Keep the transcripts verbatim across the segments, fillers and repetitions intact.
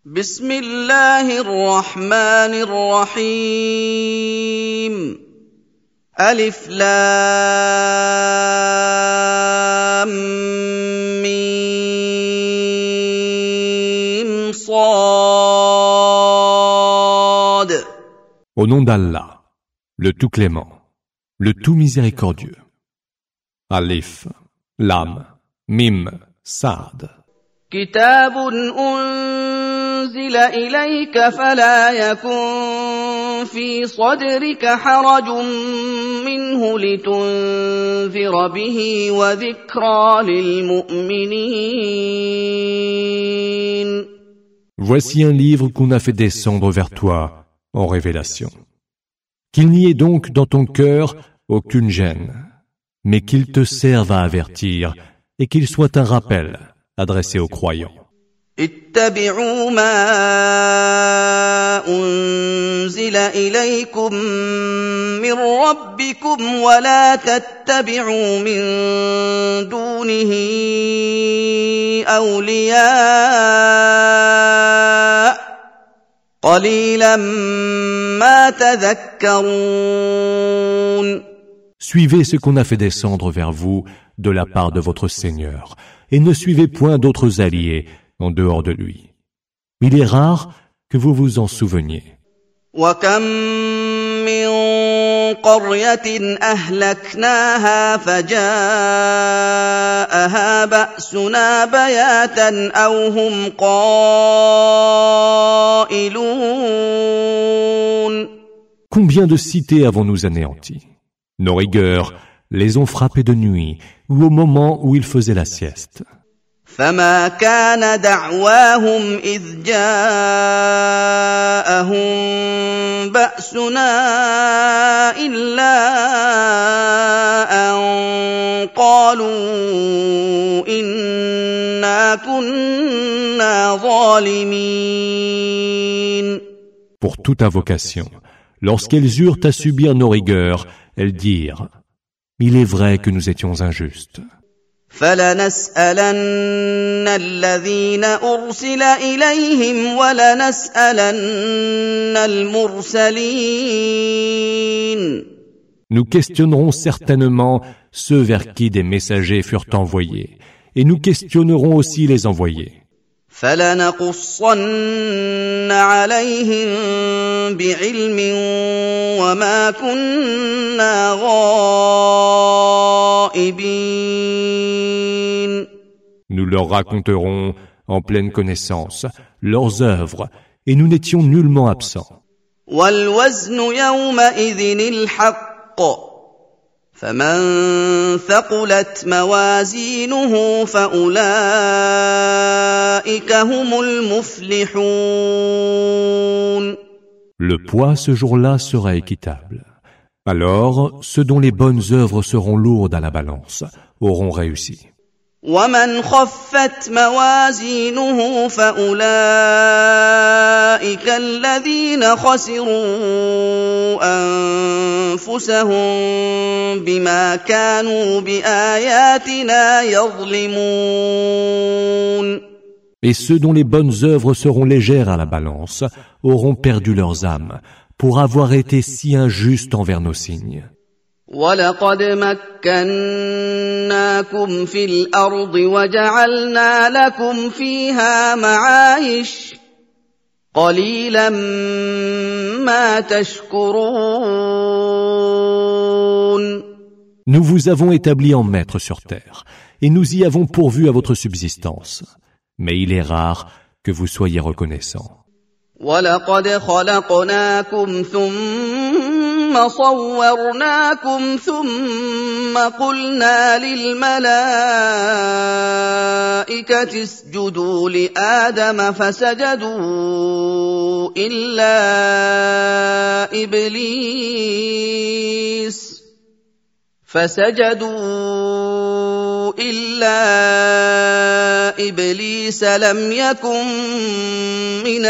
بسم الله الرحمن الرحيم ألف لام ميم صاد. Au nom d'Allah, le tout clément, le tout miséricordieux. Alif, Lam, Mim, Saad. كتاب أنزل إليك فلا يكن في صدرك حرج منه لتنذر به وذكرى للمؤمنين. Voici un livre qu'on a fait descendre vers toi en révélation. Qu'il n'y ait donc dans ton cœur aucune gêne, mais qu'il te serve à avertir et qu'il soit un rappel adressé aux croyants. اتبعوا ما أنزل إليكم من ربكم ولا تتبعوا من دونه أولياء قليلا ما تذكرون. Suivez ce qu'on a fait descendre vers vous de la part de votre Seigneur, et ne suivez point d'autres alliés en dehors de lui. Il est rare que vous vous en souveniez. وَكَمْ مِنْ قَرْيَةٍ أَهْلَكْنَاهَا فَجَاءَهَا بَأْسُنَا بَيَاتًا أَوْ هُمْ قَائِلُونَ. Combien de cités avons-nous anéanties? Nos rigueurs les ont frappés de nuit ou au moment où ils faisaient la sieste. فما كان دعواهم إذ جاءهم بأسنا إلا أن قالوا إنا كنا ظالمين. Pour toute invocation, lorsqu'elles eurent à subir nos rigueurs, elles dirent: Il est vrai que nous étions injustes. فلنسألن الذين أرسل إليهم ولنسألن المرسلين. Nous questionnerons certainement ceux vers qui des messagers furent envoyés, et nous questionnerons aussi les envoyés. فلنقصن عليهم بعلم وما كنا غائبين. Nous leur raconterons en pleine connaissance leurs œuvres, et nous n'étions nullement absents. والوزن يومئذ الحق فمن ثقلت موازينه فأولئك هم المفلحون. Le poids ce jour-là sera équitable. Alors, ceux dont les bonnes œuvres seront lourdes à la balance auront réussi. ومن خفت موازينه فأولئك الذين خسروا أنفسهم بما كانوا بآياتنا يظلمون. Et ceux dont les bonnes œuvres seront légères à la balance auront perdu leurs âmes pour avoir été si injustes envers nos signes. وَلَقَدْ مَكَّنَّاكُمْ فِي الْأَرْضِ وَجَعَلْنَا لَكُمْ فِيهَا مَعَايِشَ قَلِيلًا مَا تَشْكُرُونَ. Nous vous avons établi en maître sur terre, et nous y avons pourvu à votre subsistance. Mais il est rare que vous soyez reconnaissants. وَلَقَدْ خَلَقْنَاكُمْ ثُمَّ صَوَّرْنَاكُمْ ثُمَّ قُلْنَا لِلْمَلَائِكَةِ اسْجُدُوا لِآدَمَ فَسَجَدُوا إِلَّا إِبْلِيسَ فَسَجَدُوا إِلَّا إِبْلِيسَ لَمْ يَكُن مِّنَ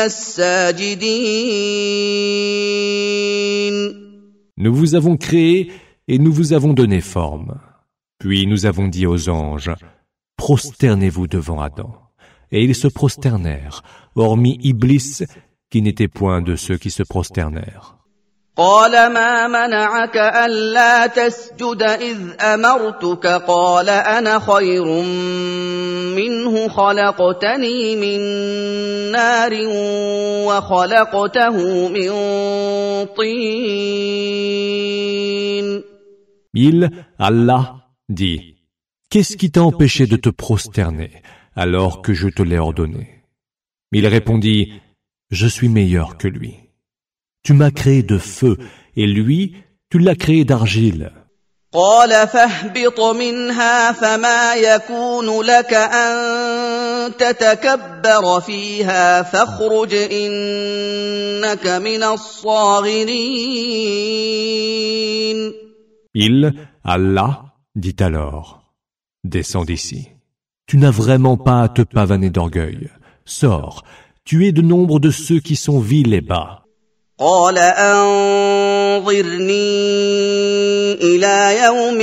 السَّاجِدِينَ. Nous vous avons créé et nous vous avons donné forme. Puis nous avons dit aux anges: Prosternez-vous devant Adam. et ils se prosternèrent, hormis Iblis, qui n'était point de ceux qui se prosternèrent. قال ما منعك ألا تسجد إذ أمرتك قال أنا خير منه خلقتني من نار وخلقته من طين. Il, Allah, dit, qu'est-ce qui t'a empêché de te prosterner alors que je te l'ai ordonné? Il répondit, je suis meilleur que lui. Tu m'as créé de feu, et lui, tu l'as créé d'argile. قال فاهبط منها فما يكون لك أن تتكبر فيها فاخرج إنك من الصاغرين. Il, Allah, dit alors, descends d'ici. Tu n'as vraiment pas à te pavaner d'orgueil. Sors, tu es de nombre de ceux qui sont vils et bas. قال أنظرني إلى يوم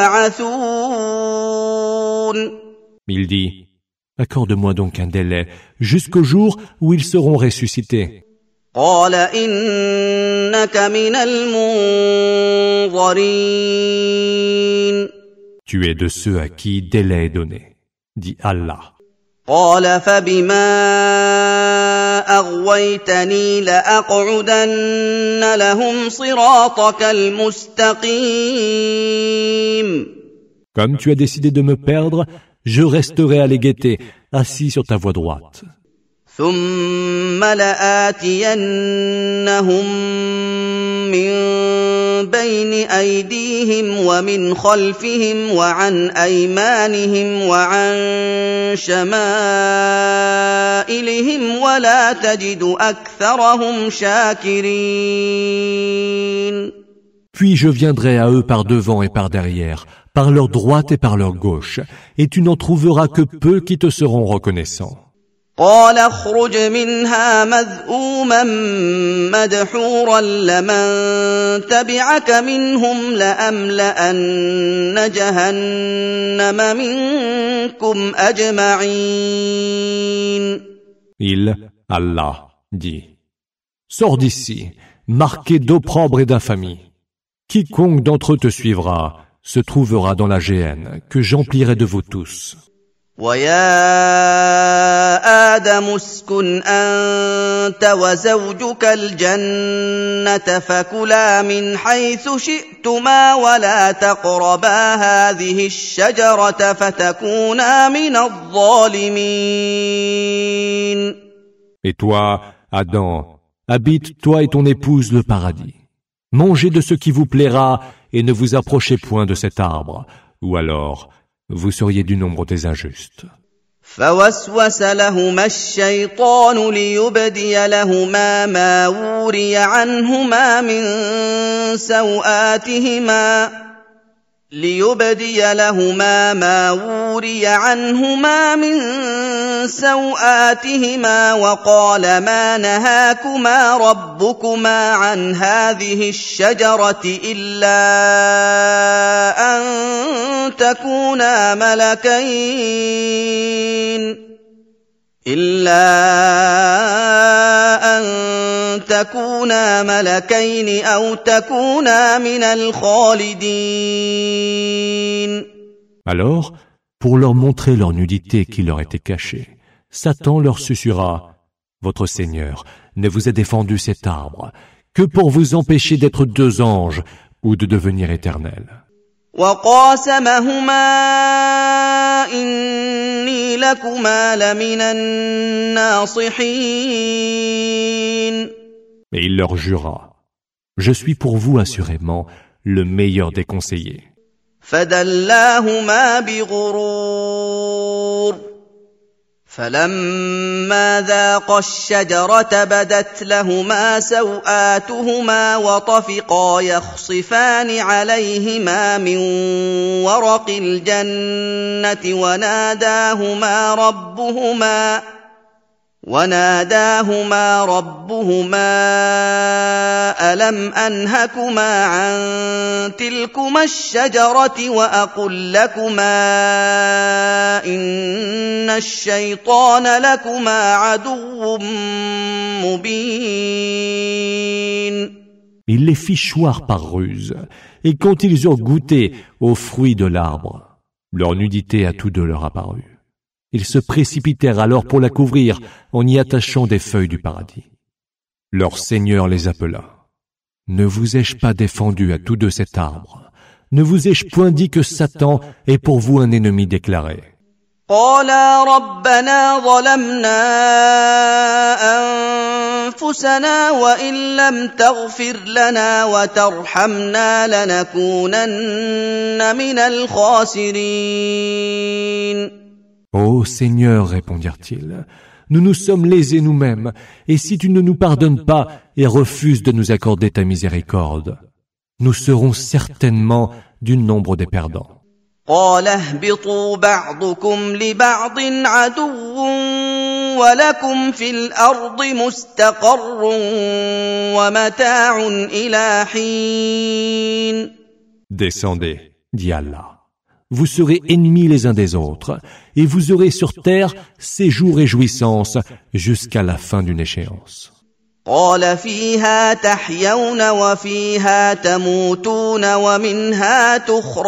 يبعثون. Il dit, accorde-moi donc un délai jusqu'au jour où ils seront ressuscités. قال إنك من المنظرين. Tu es de ceux à qui délai est donné, dit Allah. قال فبما أغويتني لأقعدن لهم صراطك المستقيم. Comme tu as décidé de me perdre, je resterai à les guetter, assis sur ta voie droite. ثم لآتينهم من بين أيديهم ومن خلفهم وعن أيمانهم وعن شمائلهم ولا تجد أكثرهم شاكرين. Puis je viendrai à eux par devant et par derrière, par leur droite et par leur gauche, et tu n'en trouveras que peu qui te seront reconnaissants. قال اخرج منها مذءوما مدحورا لمن تبعك منهم لأملأن جهنم منكم أجمعين. Il, Allah, dit, sors d'ici, marqué d'opprobre et d'infamie. Quiconque d'entre eux te suivra se trouvera dans la géhenne que j'emplirai de vous tous. ويا آدم اسكن أنت وزوجك الجنة فكلا من حيث شئتما ولا تقربا هذه الشجرة فتكونا من الظالمين. Et toi, Adam, habite toi et ton épouse le paradis. Mangez de ce qui vous plaira et ne vous approchez point de cet arbre, ou alors vous seriez du nombre des injustes. فوسوس لهما الشيطان ليبدي لهما ما وري عنهما من سوآتهما ليبدي لهما ما وري عنهما من سوآتهما وقال ما نهاكما ربكما عن هذه الشجرة إلا أن تكونا ملكين إلا أن تكونا ملكين أو تكونا من الخالدين. Alors, pour leur montrer leur nudité qui leur était cachée, Satan leur susurra, « Votre Seigneur ne vous a défendu cet arbre que pour vous empêcher d'être deux anges ou de devenir éternels. » وقاسمهما إني لكما لمن الناصحين. Et il leur jura, « Je suis pour vous assurément le meilleur des conseillers. » فدلاهما بغرور فلما ذاقا الشجرة بدت لهما سوآتهما وطفقا يخصفان عليهما من ورق الجنة وناداهما ربهما وناداهما ربهما ألم أنهكما عن تلكما الشجرة وأقل لكما إن الشيطان لكما عدو مبين. Il les fit choir par ruse, et quand ils eurent goûté aux fruits de l'arbre, leur nudité à tous deux leur apparut. Ils se précipitèrent alors pour la couvrir en y attachant des feuilles du paradis. Leur Seigneur les appela. Ne vous ai-je pas défendu à tous deux cet arbre? Ne vous ai-je point dit que Satan est pour vous un ennemi déclaré? قالا ربنا ظلمنا أنفسنا وإن لم تغفر لنا وترحمنا لنكونن من الخاسرين. Ô Seigneur, répondirent-ils, nous nous sommes lésés nous-mêmes, et si tu ne nous pardonnes pas et refuses de nous accorder ta miséricorde, nous serons certainement du nombre des perdants. قال اهبطوا بعضكم لبعض عدو ولكم في الأرض مستقر ومتاع إلى حين. Descendez, dit Allah. Vous serez ennemis les uns des autres, et vous aurez sur terre séjour et jouissance jusqu'à la fin d'une échéance. قال فيها تحيون وفيها تموتون ومنها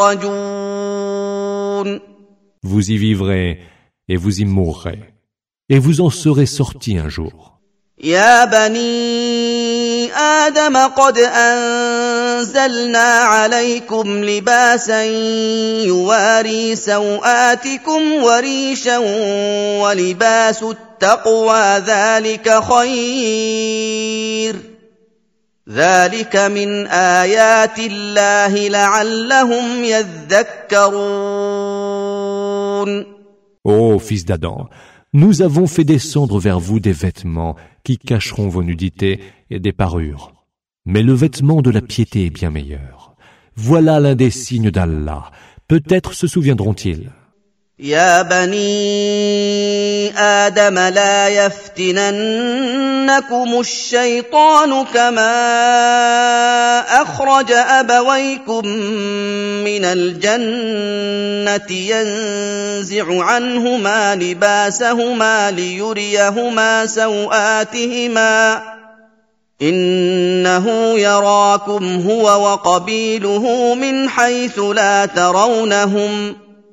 تخرجون. Vous y vivrez et vous y mourrez, et vous en serez sortis un jour. يا بني آدم قد أنزلنا عليكم لباسا يواري سوآتكم وريشا ولباس التقوى ذلك خير ذلك من آيات الله لعلهم يذكرون. Ô fils d'Adam, nous avons fait descendre vers vous des vêtements qui cacheront vos nudités et des parures. Mais le vêtement de la piété est bien meilleur. Voilà l'un des signes d'Allah. Peut-être se souviendront-ils. يا بني آدم لا يفتننكم الشيطان كما أخرج أبويكم من الجنة ينزع عنهما لباسهما ليريهما سوآتهما إنه يراكم هو وقبيله من حيث لا ترونهم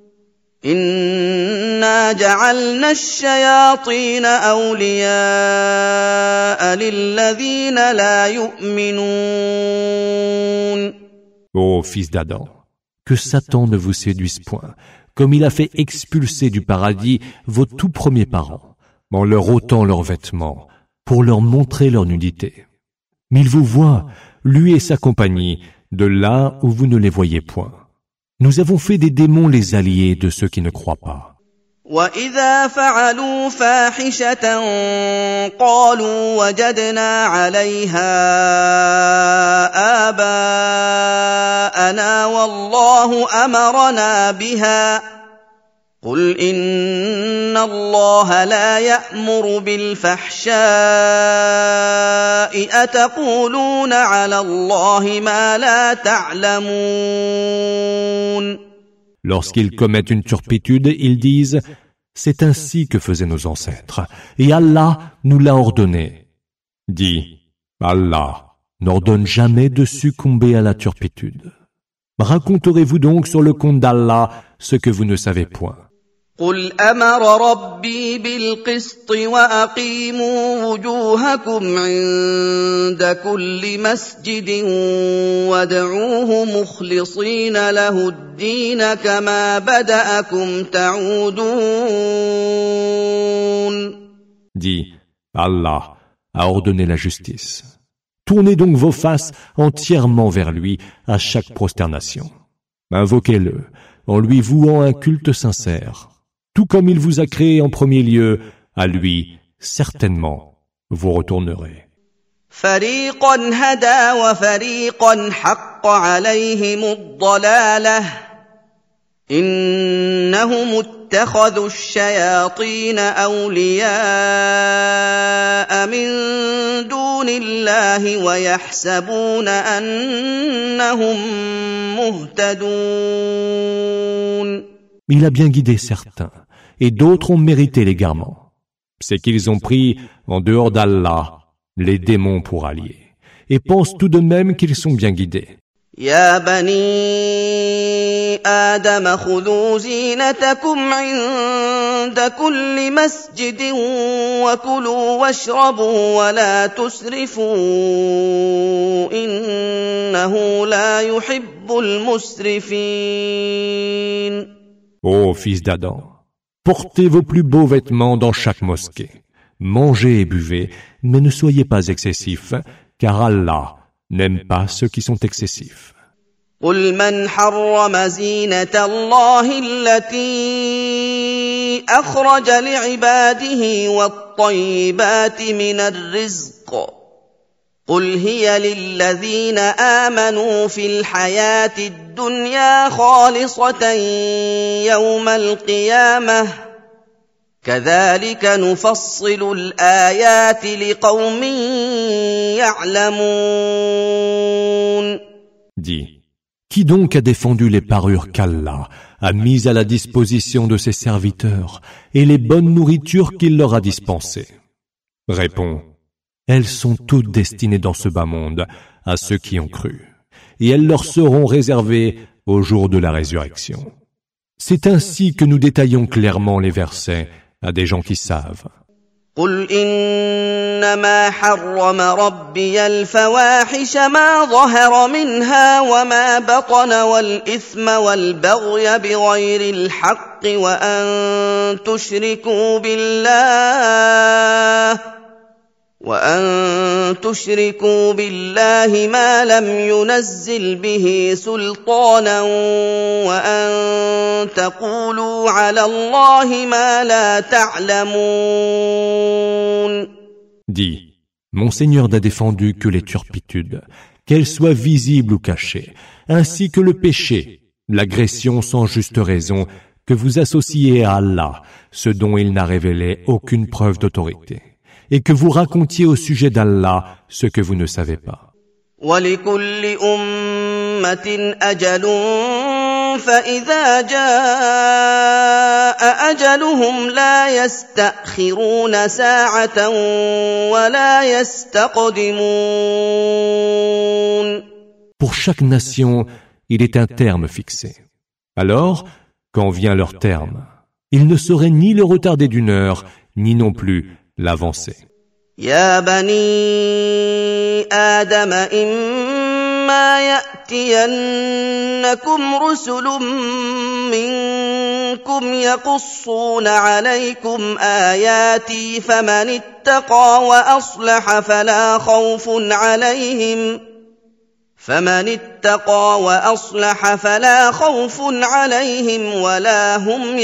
إنا جعلنا الشياطين أولياء للذين لا يؤمنون. Ô fils d'Adam, que Satan ne vous séduise point, comme il a fait expulser du paradis vos tout premiers parents, en leur ôtant leurs vêtements, pour leur montrer leur nudité. Mais il vous voit, lui et sa compagnie, de là où vous ne les voyez point. Nous avons fait des démons les alliés de ceux qui ne croient pas. وَإِذَا فَعَلُوا فَاحِشَةً قَالُوا وَجَدْنَا عَلَيْهَا آبَاءَنَا وَاللَّهُ أَمَرَنَا بِهَا قُلْ إِنَّ اللَّهَ لَا يَأْمُرُ بِالْفَحْشَاءِ أَتَقُولُونَ عَلَى اللَّهِ مَا لَا تَعْلَمُونَ. Lorsqu'ils commettent une turpitude, ils disent « C'est ainsi que faisaient nos ancêtres, et Allah nous l'a ordonné. » Dis « Allah n'ordonne jamais de succomber à la turpitude. Raconterez-vous donc sur le compte d'Allah ce que vous ne savez point. » قل أمر ربي بالقسط وأقيموا وجوهكم عند كل مسجد وادعوه مخلصين له الدين كما بدأكم تعودون. Dis, Allah a ordonné la justice. Tournez donc vos faces entièrement vers lui à chaque prosternation. Invoquez-le en lui vouant un culte sincère. Tout comme il vous a créé en premier lieu, à lui, certainement, vous retournerez. فريقا هدى وفريقا حق عليهم الضلالة إنهم اتخذوا الشياطين أولياء من دون الله ويحسبون أنهم مهتدون. Il a bien guidé certains, et d'autres ont mérité l'égarement. C'est qu'ils ont pris, en dehors d'Allah, les démons pour alliés, et pensent tout de même qu'ils sont bien guidés. يا بني آدم خذوا زينتكم عند كل مسجد وكلوا واشربوا ولا تسرفوا إنه لا يحب المسرفين. Ô fils d'Adam, portez vos plus beaux vêtements dans chaque mosquée. Mangez et buvez, mais ne soyez pas excessifs, car Allah n'aime pas ceux qui sont excessifs. قل من حرم زينة الله التي أخرج لعباده والطيبات من الرزق قل هي للذين آمنوا في الحياة الدنيا خالصة يوم القيامة كذلك نفصل الآيات لقوم يعلمون. Dis, qui donc a défendu les parures qu'Allah a mises à la disposition de ses serviteurs et les bonnes nourritures qu'il leur a dispensées? Réponds, elles sont toutes destinées dans ce bas monde à ceux qui ont cru, et elles leur seront réservées au jour de la résurrection. C'est ainsi que nous détaillons clairement les versets à des gens qui savent. قل إنما حرم ربي الفواحش ما ظهر منها وما بطن والإثم والبغي بغير الحق وأن تشركوا بالله وأن تشركوا بالله ما لم ينزل به سلطانا وأن تقولوا على الله ما لا تعلمون. Dis, mon Seigneur n'a défendu que les turpitudes, qu'elles soient visibles ou cachées, ainsi que le péché, l'agression sans juste raison, que vous associez à Allah, ce dont il n'a révélé aucune preuve d'autorité, et que vous racontiez au sujet d'Allah ce que vous ne savez pas. وَلِكُلِّ أُمَّةٍ أَجَلٌ فَإِذَا جَاءَ أَجَلُهُمْ لَا يَسْتَأْخِرُونَ سَاعَةً وَلَا يَسْتَقْدِمُونَ. Pour chaque nation, il est un terme fixé. Alors, quand vient leur terme, ils ne sauraient ni le retarder d'une heure, ni non plus l'avancer. يا بني آدم إما يأتينكم رسل منكم يقصون عليكم آياتي فمن اتقى وأصلح فلا خوف عليهم فمن اتقى وأصلح فلا خوف عليهم ولا هم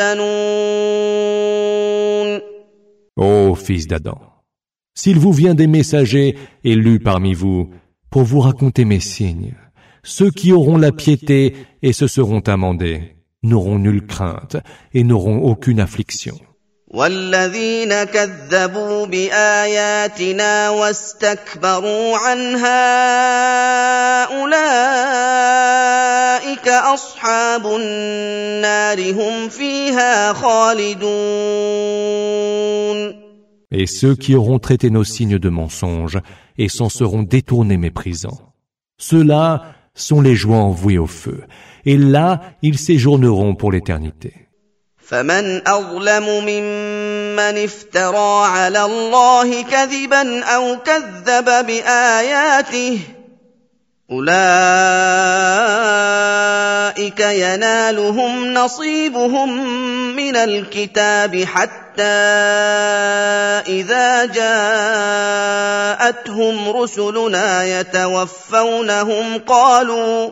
يحزنون. Ô fils d'Adam, s'il vous vient des messagers élus parmi vous pour vous raconter mes signes, ceux qui auront la piété et se seront amendés n'auront nulle crainte et n'auront aucune affliction. والذين كذبوا بآياتنا واستكبروا عنها أولئك أصحاب النار هم فيها خالدون. Et ceux qui auront traité nos signes de mensonges et s'en seront détournés méprisants, ceux-là sont les joints voués au feu, et là ils séjourneront pour l'éternité. فمن أظلم ممن افترى على الله كذبا أو كذب بآياته أولئك ينالهم نصيبهم من الكتاب حتى إذا جاءتهم رسلنا يتوفونهم قالوا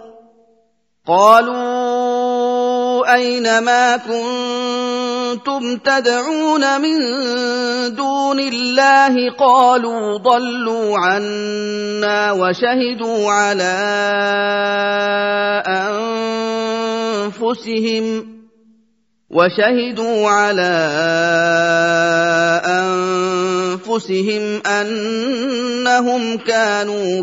قالوا أين ما كنتم تدعون من دون الله قالوا ضلوا عنا وشهدوا على أنفسهم وشهدوا على أنفسهم أنهم كانوا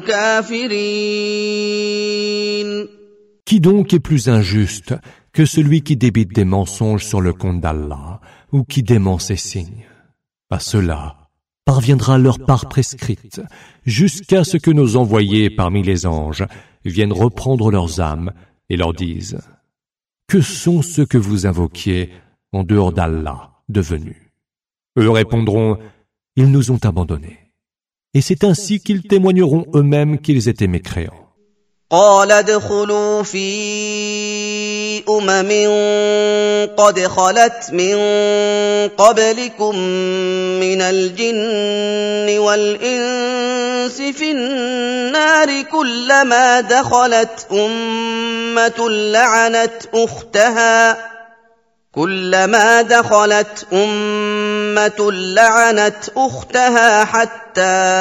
كافرين. Qui donc est plus injuste que celui qui débite des mensonges sur le compte d'Allah ou qui dément ses signes? À cela parviendra leur part prescrite jusqu'à ce que nos envoyés parmi les anges viennent reprendre leurs âmes et leur disent: que sont ceux que vous invoquiez en dehors d'Allah devenus? Eux répondront: ils nous ont abandonnés. Et c'est ainsi qu'ils témoigneront eux-mêmes qu'ils étaient mécréants. قال ادخلوا في أمم قد خلت من قبلكم من الجن والإنس في النار كلما دخلت أمة لعنت أختها كلما دخلت أمة لعنت أختها حتى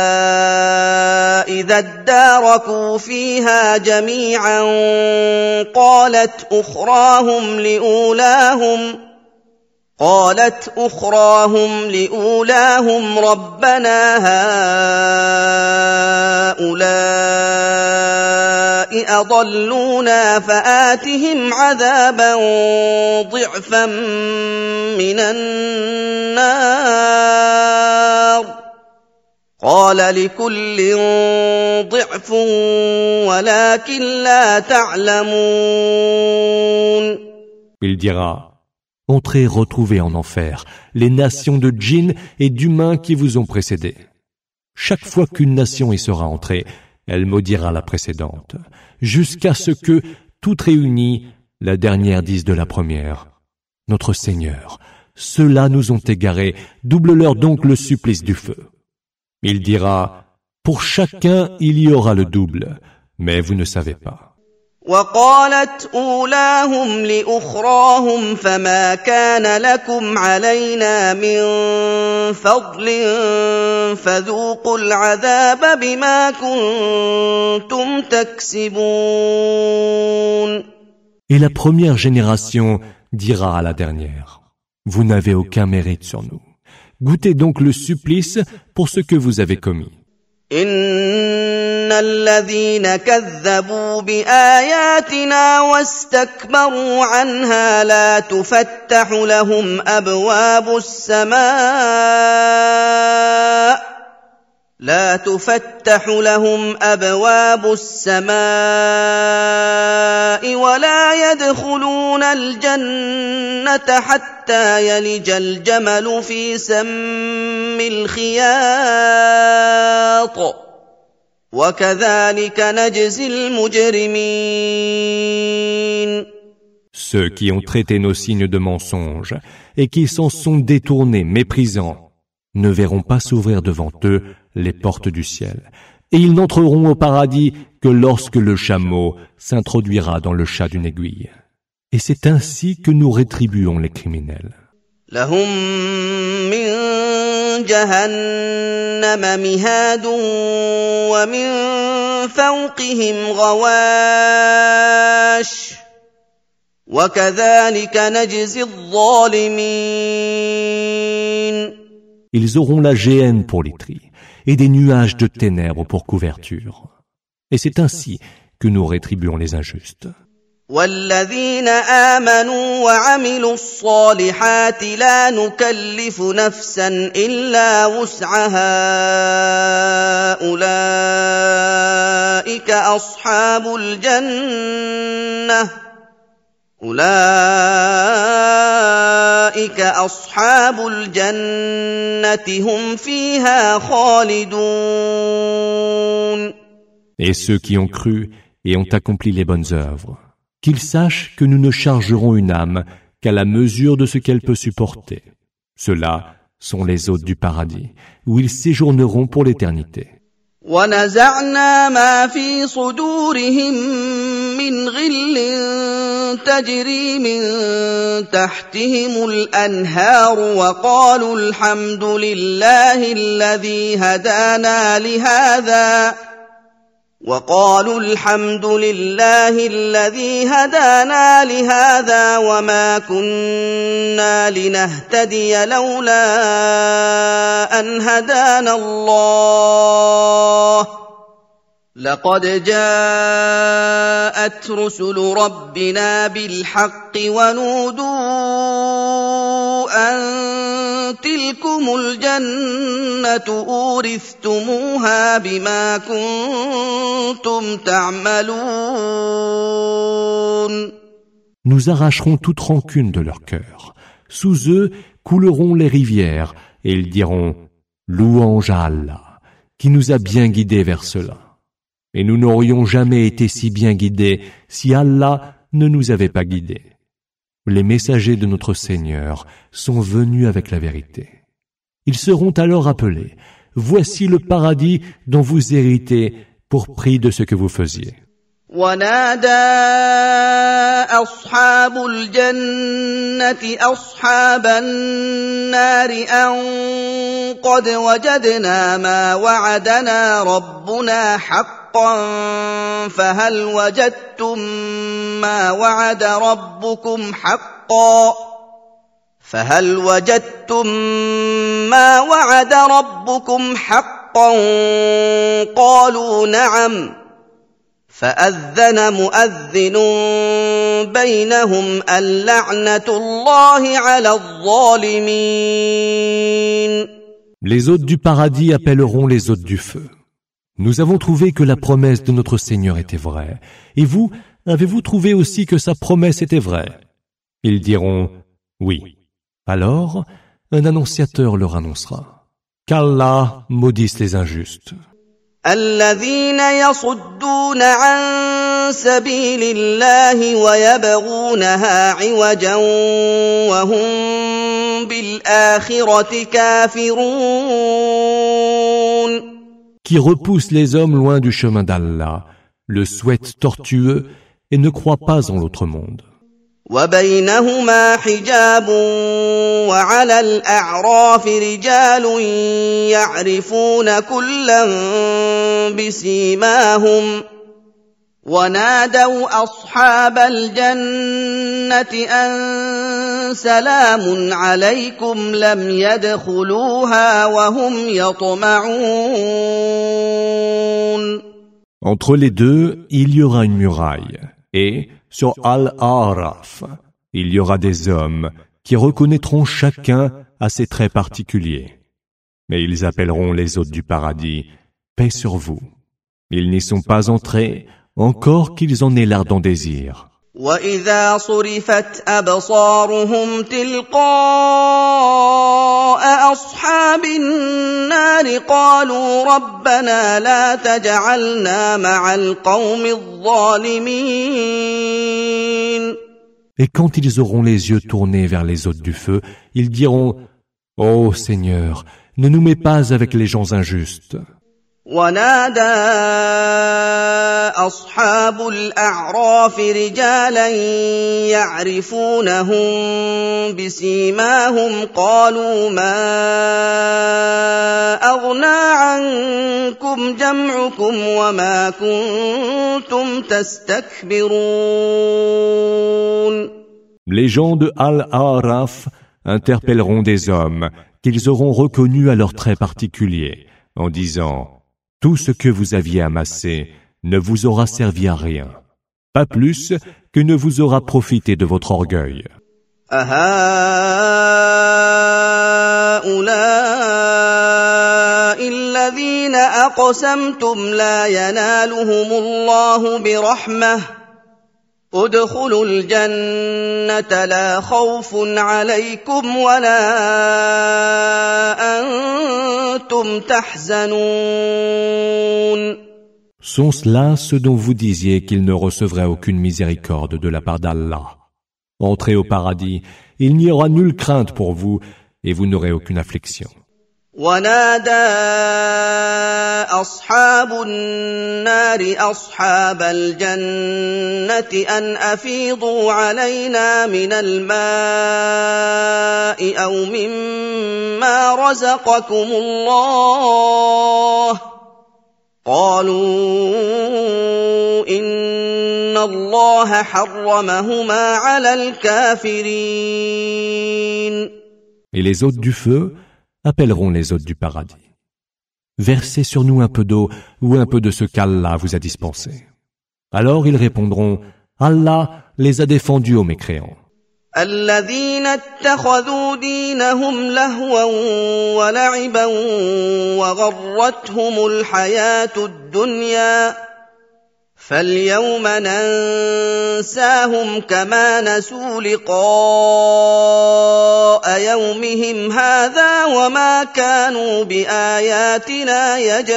إذا اداركوا فيها جميعا قالت أخراهم لأولاهم قالت أخراهم لأولاهم ربنا هؤلاء أضلونا فآتهم عذابا ضعفا من النار قال لكل ضعف ولكن لا تعلمون. Il dira: entrez, retrouvez en enfer les nations de djinns et d'humains qui vous ont précédés. Chaque fois qu'une nation y sera entrée, elle maudira la précédente, jusqu'à ce que, toutes réunies, la dernière dise de la première: notre Seigneur, ceux-là nous ont égarés, double-leur donc le supplice du feu. Il dira: pour chacun il y aura le double, mais vous ne savez pas. وقالت أولاهم لأخراهم فما كان لكم علينا من فضل فذوقوا العذاب بما كنتم تكسبون. Et la première génération dira à la dernière: vous n'avez aucun mérite sur nous. Goûtez donc le supplice pour ce que vous avez commis. إن الذين كذبوا بآياتنا واستكبروا عنها لا تفتح لهم أبواب السماء لا تفتح لهم أبواب السماء ولا يدخلون الجنة حتى يلج الجمل في سم الخياط وكذلك نجزي المجرمين. Ceux qui ont traité nos signes de mensonges et qui s'en sont détournés, méprisants, ne verront pas s'ouvrir devant eux les portes du ciel, et ils n'entreront au paradis que lorsque le chameau s'introduira dans le chat d'une aiguille. Et c'est ainsi que nous rétribuons les criminels. لهم من جهنم مهاد ومن فوقهم غواش وكذلك نجزي الظالمين. Ils auront la géhenne pour literie et des nuages de ténèbres pour couverture. Et c'est ainsi que nous rétribuons les injustes. والذين آمنوا وعملوا الصالحات لا نكلف نفسا إلا وسعها أولئك أصحاب الجنة أولئك أصحاب الجنة هم فيها خالدون. Et ceux qui ont cru et ont accompli les bonnes œuvres, qu'ils sachent que nous ne chargerons une âme qu'à la mesure de ce qu'elle peut supporter. Ceux-là sont les hôtes du paradis, où ils séjourneront pour l'éternité. وَنَزَعْنَا مَا فِي صُدُورِهِم مِّنْ غِلٍّ تَجْرِي مِن تَحْتِهِمُ الْأَنْهَارُ وَقَالُوا الْحَمْدُ لِلَّهِ الَّذِي هَدَانَا لِهَذَا وقالوا الحمد لله الذي هدانا لهذا وما كنا لنهتدي لولا أن هدانا الله لقد جاءت رسل ربنا بالحق ونودوا أن تلكم الجنة أورثتموها بما كنتم تعملون. Nous arracherons toute rancune de leur cœur. Sous eux couleront les rivières, et ils diront « Louange à Allah, qui nous a bien guidés vers cela. » Et nous n'aurions jamais été si bien guidés si Allah ne nous avait pas guidés. Les messagers de notre Seigneur sont venus avec la vérité. Ils seront alors appelés. Voici le paradis dont vous héritez pour prix de ce que vous faisiez. ونادى أصحاب الجنة أصحاب النار أن قد وجدنا ما وعدنا ربنا حقا فهل وجدتم ما وعد ربكم حقا فهل وجدتم ما وعد ربكم حقا قالوا نعم فأذن مؤذن بينهم اللعنة الله على الظالمين. Les hôtes du paradis appelleront les hôtes du feu. Nous avons trouvé que la promesse de notre Seigneur était vraie. Et vous, avez-vous trouvé aussi que sa promesse était vraie? Ils diront oui. Alors, un annonciateur leur annoncera qu'Allah maudisse les injustes. الذين يصدون عن سبيل الله ويبغونها عوجا وهم بالآخرة كافرون. Qui repoussent les hommes loin du chemin d'Allah, le souhaitent tortueux et ne croient pas en l'autre monde. وبينهما حجاب وعلى الأعراف رجال يعرفون كلا بسيماهم ونادوا أصحاب الجنة أن سلام عليكم لم يدخلوها وهم يطمعون. Entre les deux, il y aura une muraille, et sur Al-A'raf, il y aura des hommes qui reconnaîtront chacun à ses traits particuliers. Mais ils appelleront les hôtes du paradis « Paix sur vous ». Ils n'y sont pas entrés, encore qu'ils en aient l'ardent désir. وَإِذَا صُرِفَتْ أَبْصَارُهُمْ تِلْقَاءَ أَصْحَابِ النَّارِ قَالُوا رَبَّنَا لَا تَجْعَلْنَا مَعَ الْقَوْمِ الظَّالِمِينَ. Et quand ils auront les yeux tournés vers les hôtes du feu, ils diront « Ô Seigneur, ne nous mets pas avec les gens injustes. » ونادى أصحاب الأعراف رجالا يعرفونهم بسيماهم قالوا ما أغنى عنكم جمعكم وما كنتم تستكبرون. Les gens de Al-A'raf interpelleront des hommes qu'ils auront reconnus à leurs traits particuliers en disant « Tout ce que vous aviez amassé ne vous aura servi à rien, pas plus que ne vous aura profité de votre orgueil. » أَهَٰؤُلَاءِ الَّذِينَ أَقْسَمْتُمْ لَا يَنَالُهُمُ اللَّهُ بِرَحْمَةٍ ادخلوا الجنة لا خوف عليكم ولا أنتم تحزنون. Sont cela ceux dont vous disiez qu'ils ne recevraient aucune miséricorde de la part d'Allah? Entrez au paradis, il n'y aura nulle crainte pour vous et vous n'aurez aucune affliction. ونادى أصحاب النار أصحاب الجنة أن أفيضوا علينا من الماء أو مما رزقكم الله قالوا الله حرمهما على الكافرين. Et les hôtes du feu appelleront les hôtes du paradis. Versez sur nous un peu d'eau ou un peu de ce qu'Allah vous a dispensé. Alors ils répondront, Allah les a défendus aux mécréants. الذين اتخذوا دينهم لهوا ولعبا وغرتهم الحياة الدنيا فاليوم ننساهم كما نسوا لقاء يومهم هذا وما كانوا بآياتنا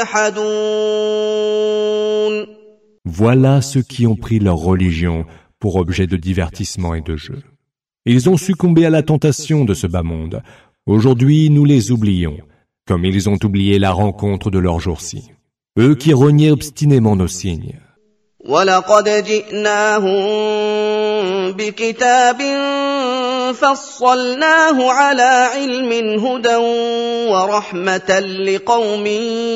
يجحدون. Voilà ceux qui ont pris leur religion pour objet de divertissement et de jeu. Ils ont succombé à la tentation de ce bas monde. Aujourd'hui, nous les oublions, comme ils ont oublié la rencontre de leur jour-ci. Eux qui reniaient obstinément nos signes. وَلَقَدْ جِئْنَاهُمْ بِكِتَابٍ فَصَّلْنَاهُ عَلَى عِلْمٍ هُدًى وَرَحْمَةً لِقَوْمٍ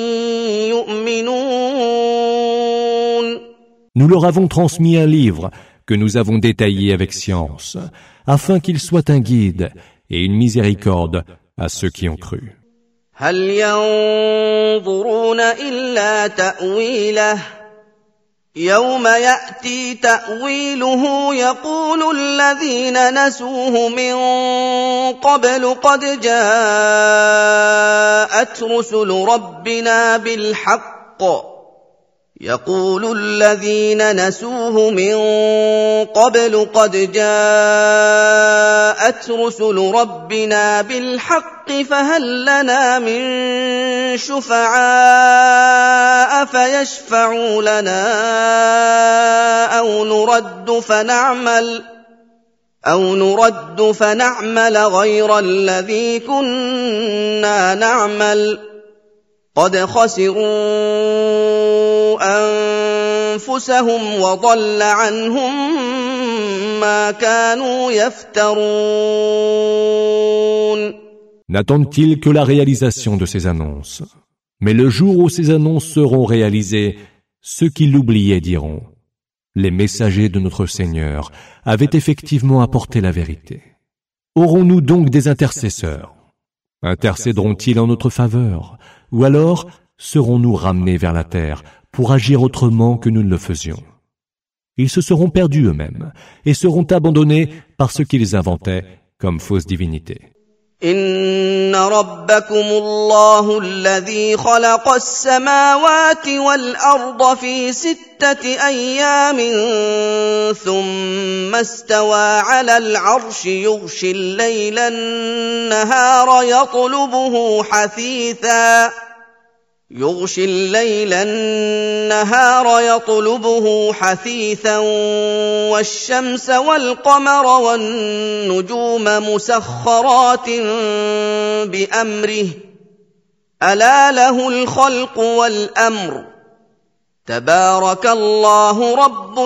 يُؤْمِنُونَ. Nous leur avons transmis un livre que nous avons détaillé avec science, afin qu'il soit un guide et une miséricorde à ceux qui ont cru. هل ينظرون إلا تأويله يوم يأتي تأويله يقول الذين نسوه من قبل قد جاءت رسل ربنا بالحق يقول الذين نسوه من قبل قد جاءت رسل ربنا بالحق فهل لنا من شفعاء فيشفعوا لنا أو نرد فنعمل أو نرد فنعمل غير الذي كنا نعمل قد خسروا أنفسهم وضل عنهم ما كانوا يفترون. N'attendent-ils que la réalisation de ces annonces? Mais le jour où ces annonces seront réalisées, ceux qui l'oubliaient diront: les messagers de notre Seigneur avaient effectivement apporté la vérité. Aurons-nous donc des intercesseurs? Intercéderont-ils en notre faveur? Ou alors serons-nous ramenés vers la terre pour agir autrement que nous ne le faisions? Ils se seront perdus eux-mêmes et seront abandonnés par ce qu'ils inventaient comme fausse divinité. إن ربكم الله الذي خلق السماوات والأرض في ستة أيام ثم استوى على العرش يغشي الليل النهار يطلبه حثيثا يغشي الليل النهار يطلبه حثيثا والشمس والقمر والنجوم مسخرات بأمره ألا له الخلق والأمر تبارك الله رب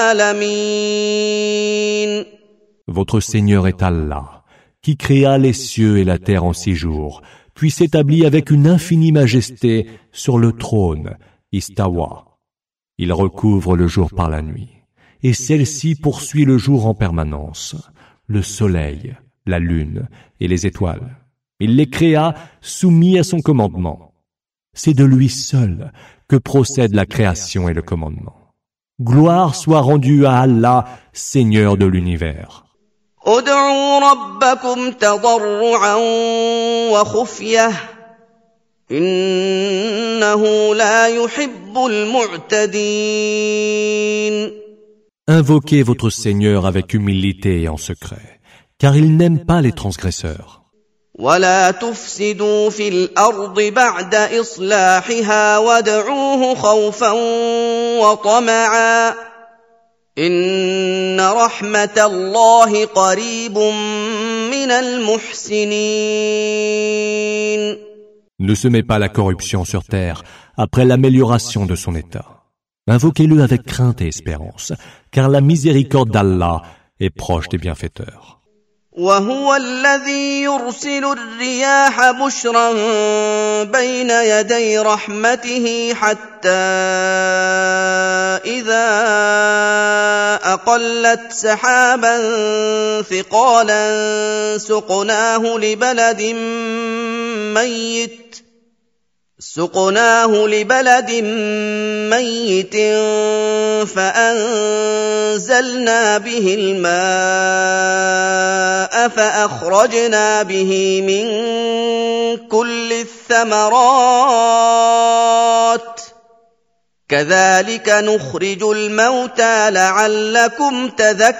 العالمين. Votre Seigneur est Allah, qui créa les cieux et la terre en six jours, puis s'établit avec une infinie majesté sur le trône, Istawa. Il recouvre le jour par la nuit, et celle-ci poursuit le jour en permanence, le soleil, la lune et les étoiles. Il les créa soumis à son commandement. C'est de lui seul que procède la création et le commandement. Gloire soit rendue à Allah, Seigneur de l'univers. ادعوا ربكم تضرعا وخفية إنه لا يحب المعتدين. Invoquez votre Seigneur avec humilité et en secret, car il n'aime pas les transgresseurs. ولا تفسدوا في الأرض بعد إصلاحها وادعوه خوفا وطمعا إن رحمة الله قريب من المحسنين. Ne semez pas la corruption sur terre après l'amélioration de son état. Invoquez-le avec crainte et espérance, car la miséricorde d'Allah est proche des bienfaiteurs. وهو الذي يرسل الرياح بشرا بين يدي رحمته حتى إذا أقلت سحابا ثقالا سقناه لبلد ميت سقناه لبلد ميت فأنزلنا به الماء فأخرجنا به من كل الثمرات كذلك نخرج الموتى لعلكم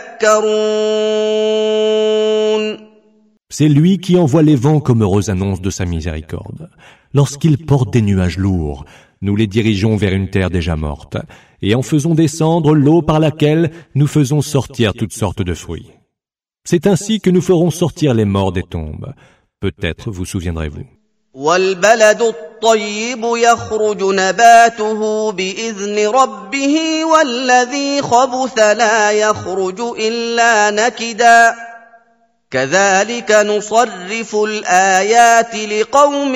تذكرون. C'est lui qui envoie les vents comme heureuse annonce de sa miséricorde. Lorsqu'ils portent des nuages lourds, nous les dirigeons vers une terre déjà morte, et en faisons descendre l'eau par laquelle nous faisons sortir toutes sortes de fruits. C'est ainsi que nous ferons sortir les morts des tombes. Peut-être vous souviendrez-vous. والبلد الطيب يخرج نباته بإذن ربه والذي خبث لا يخرج إلا نكدا كذلك نصرف الآيات لقوم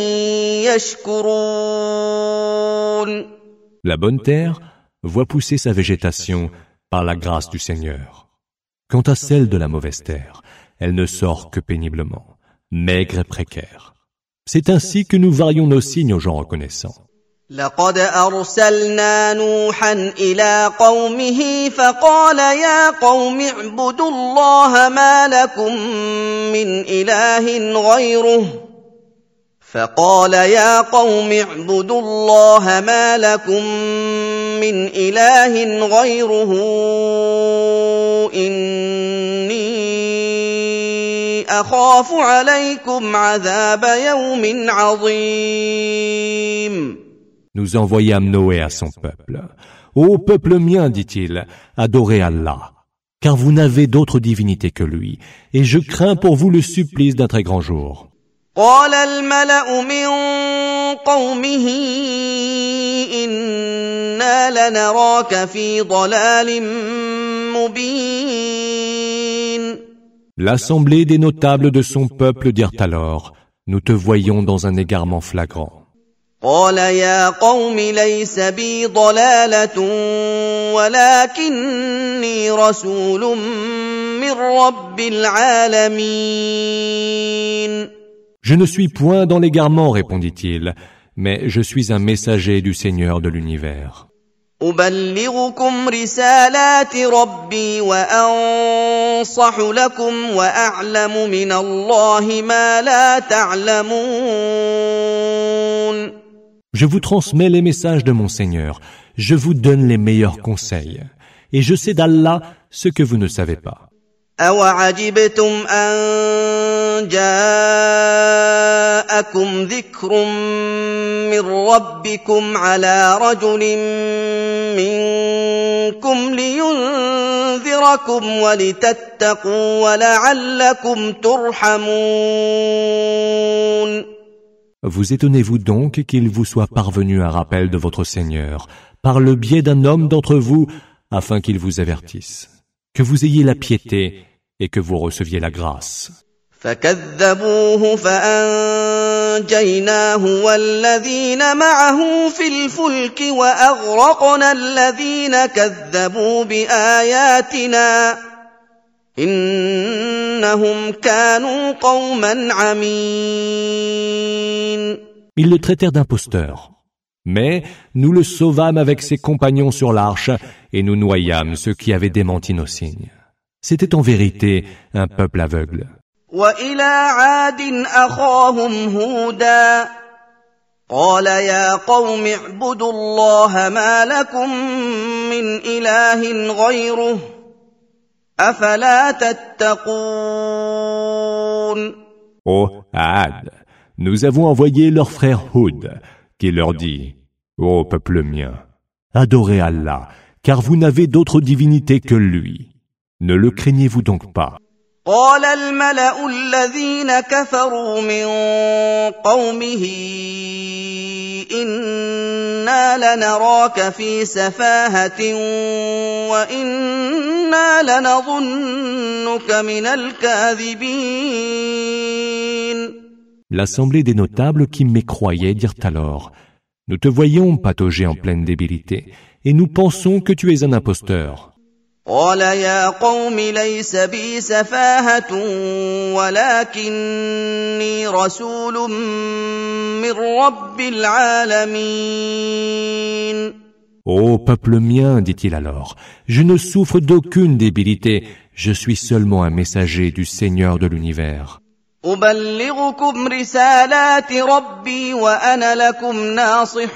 يشكرون. La bonne terre voit pousser sa végétation par la grâce du Seigneur. Quant à celle de la mauvaise terre, elle ne sort que péniblement, maigre et précaire. C'est ainsi que nous varions nos signes aux gens reconnaissants. لقد أرسلنا نوحا إلى قومه فقال يا قوم اعبدوا الله ما لكم من إله غيره فقال يا قوم اعبدوا الله ما لكم من إله غيره إني أخاف عليكم عذاب يوم عظيم. Nous envoyâmes Noé à son peuple. Ô peuple mien, dit-il, adorez Allah, car vous n'avez d'autre divinité que lui, et je crains pour vous le supplice d'un très grand jour. قال الملأ من قومه إنا لنراك في ضلال مبين. L'assemblée des notables de son peuple dirent alors, nous te voyons dans un égarement flagrant. قال يا قوم ليس بي ضلالة ولكني رسول من رب العالمين. Je ne suis point dans l'égarement, répondit-il, mais je suis un messager du Seigneur de l'univers. أبلغكم رسالات ربي وأنصح لكم وأعلم من الله ما لا تعلمون. Je vous transmets les messages de mon Seigneur, je vous donne les meilleurs conseils, et je sais d'Allah ce que vous ne savez pas. أَوَعَجِبْتُمْ أَن جَاءَكُمْ ذِكْرٌ مِّن رَّبِّكُمْ عَلَىٰ رَجُلٍ مِّنكُمْ لِيُنذِرَكُمْ وَلِتَتَّقُوا وَلَعَلَّكُمْ تُرْحَمُونَ. Vous étonnez-vous donc qu'il vous soit parvenu un rappel de votre Seigneur par le biais d'un homme d'entre vous afin qu'il vous avertisse, que vous ayez la piété et que vous receviez la grâce. فكذبوه فأنجيناه والذين معه في الفلك وأغرقنا الذين كذبوا بآياتنا إنهم كانوا قوما عمين. Ils le traitèrent d'imposteur. Mais nous le sauvâmes avec ses compagnons sur l'arche et nous noyâmes ceux qui avaient démenti nos signes. C'était en vérité un peuple aveugle. وإلى عاد أخاهم هودا قال يا قوم اعبدوا الله ما لكم من إله غيره أفلا تتقون. Ô Had, nous avons envoyé leur frère Hud, qui leur dit, ô peuple mien, adorez Allah, car vous n'avez d'autre divinité que lui. Ne le craignez-vous donc pas? قال الملأ الذين كفروا من قومه إنا لنراك في سفاهة وإنا لنظنك من الكاذبين. L'assemblée des notables qui mécroyaient dirent alors: Nous te voyons patauger en pleine débilité, et nous pensons que tu es un imposteur. قال يا قوم ليس بي سفاهة ولكني رسول من رب العالمين. Ô peuple mien, dit-il alors, je ne souffre d'aucune débilité, je suis seulement un messager du Seigneur de l'univers. أبلغكم رسالات ربي وأنا لكم ناصح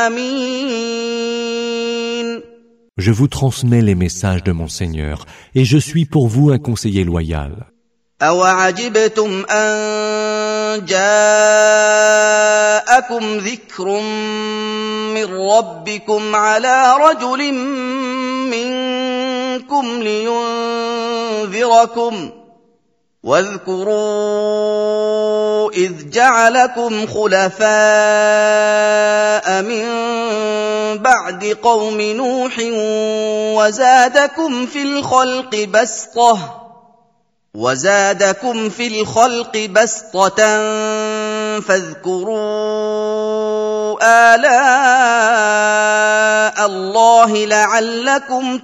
أمين. Je vous transmets les messages de mon Seigneur, et je suis pour vous un conseiller loyal. أَوَعَجِبْتُمْ أَن جَاءَكُمْ ذِكْرٌ مِّن رَّبِّكُمْ عَلَىٰ رَجُلٍ مِّنكُمْ لِيُنذِرَكُمْ واذكروا إذ جعلكم خلفاء من بعد قوم نوح وزادكم في الخلق بسطة وزادكم في الخلق بسطة فاذكروا آلاء الله لعلكم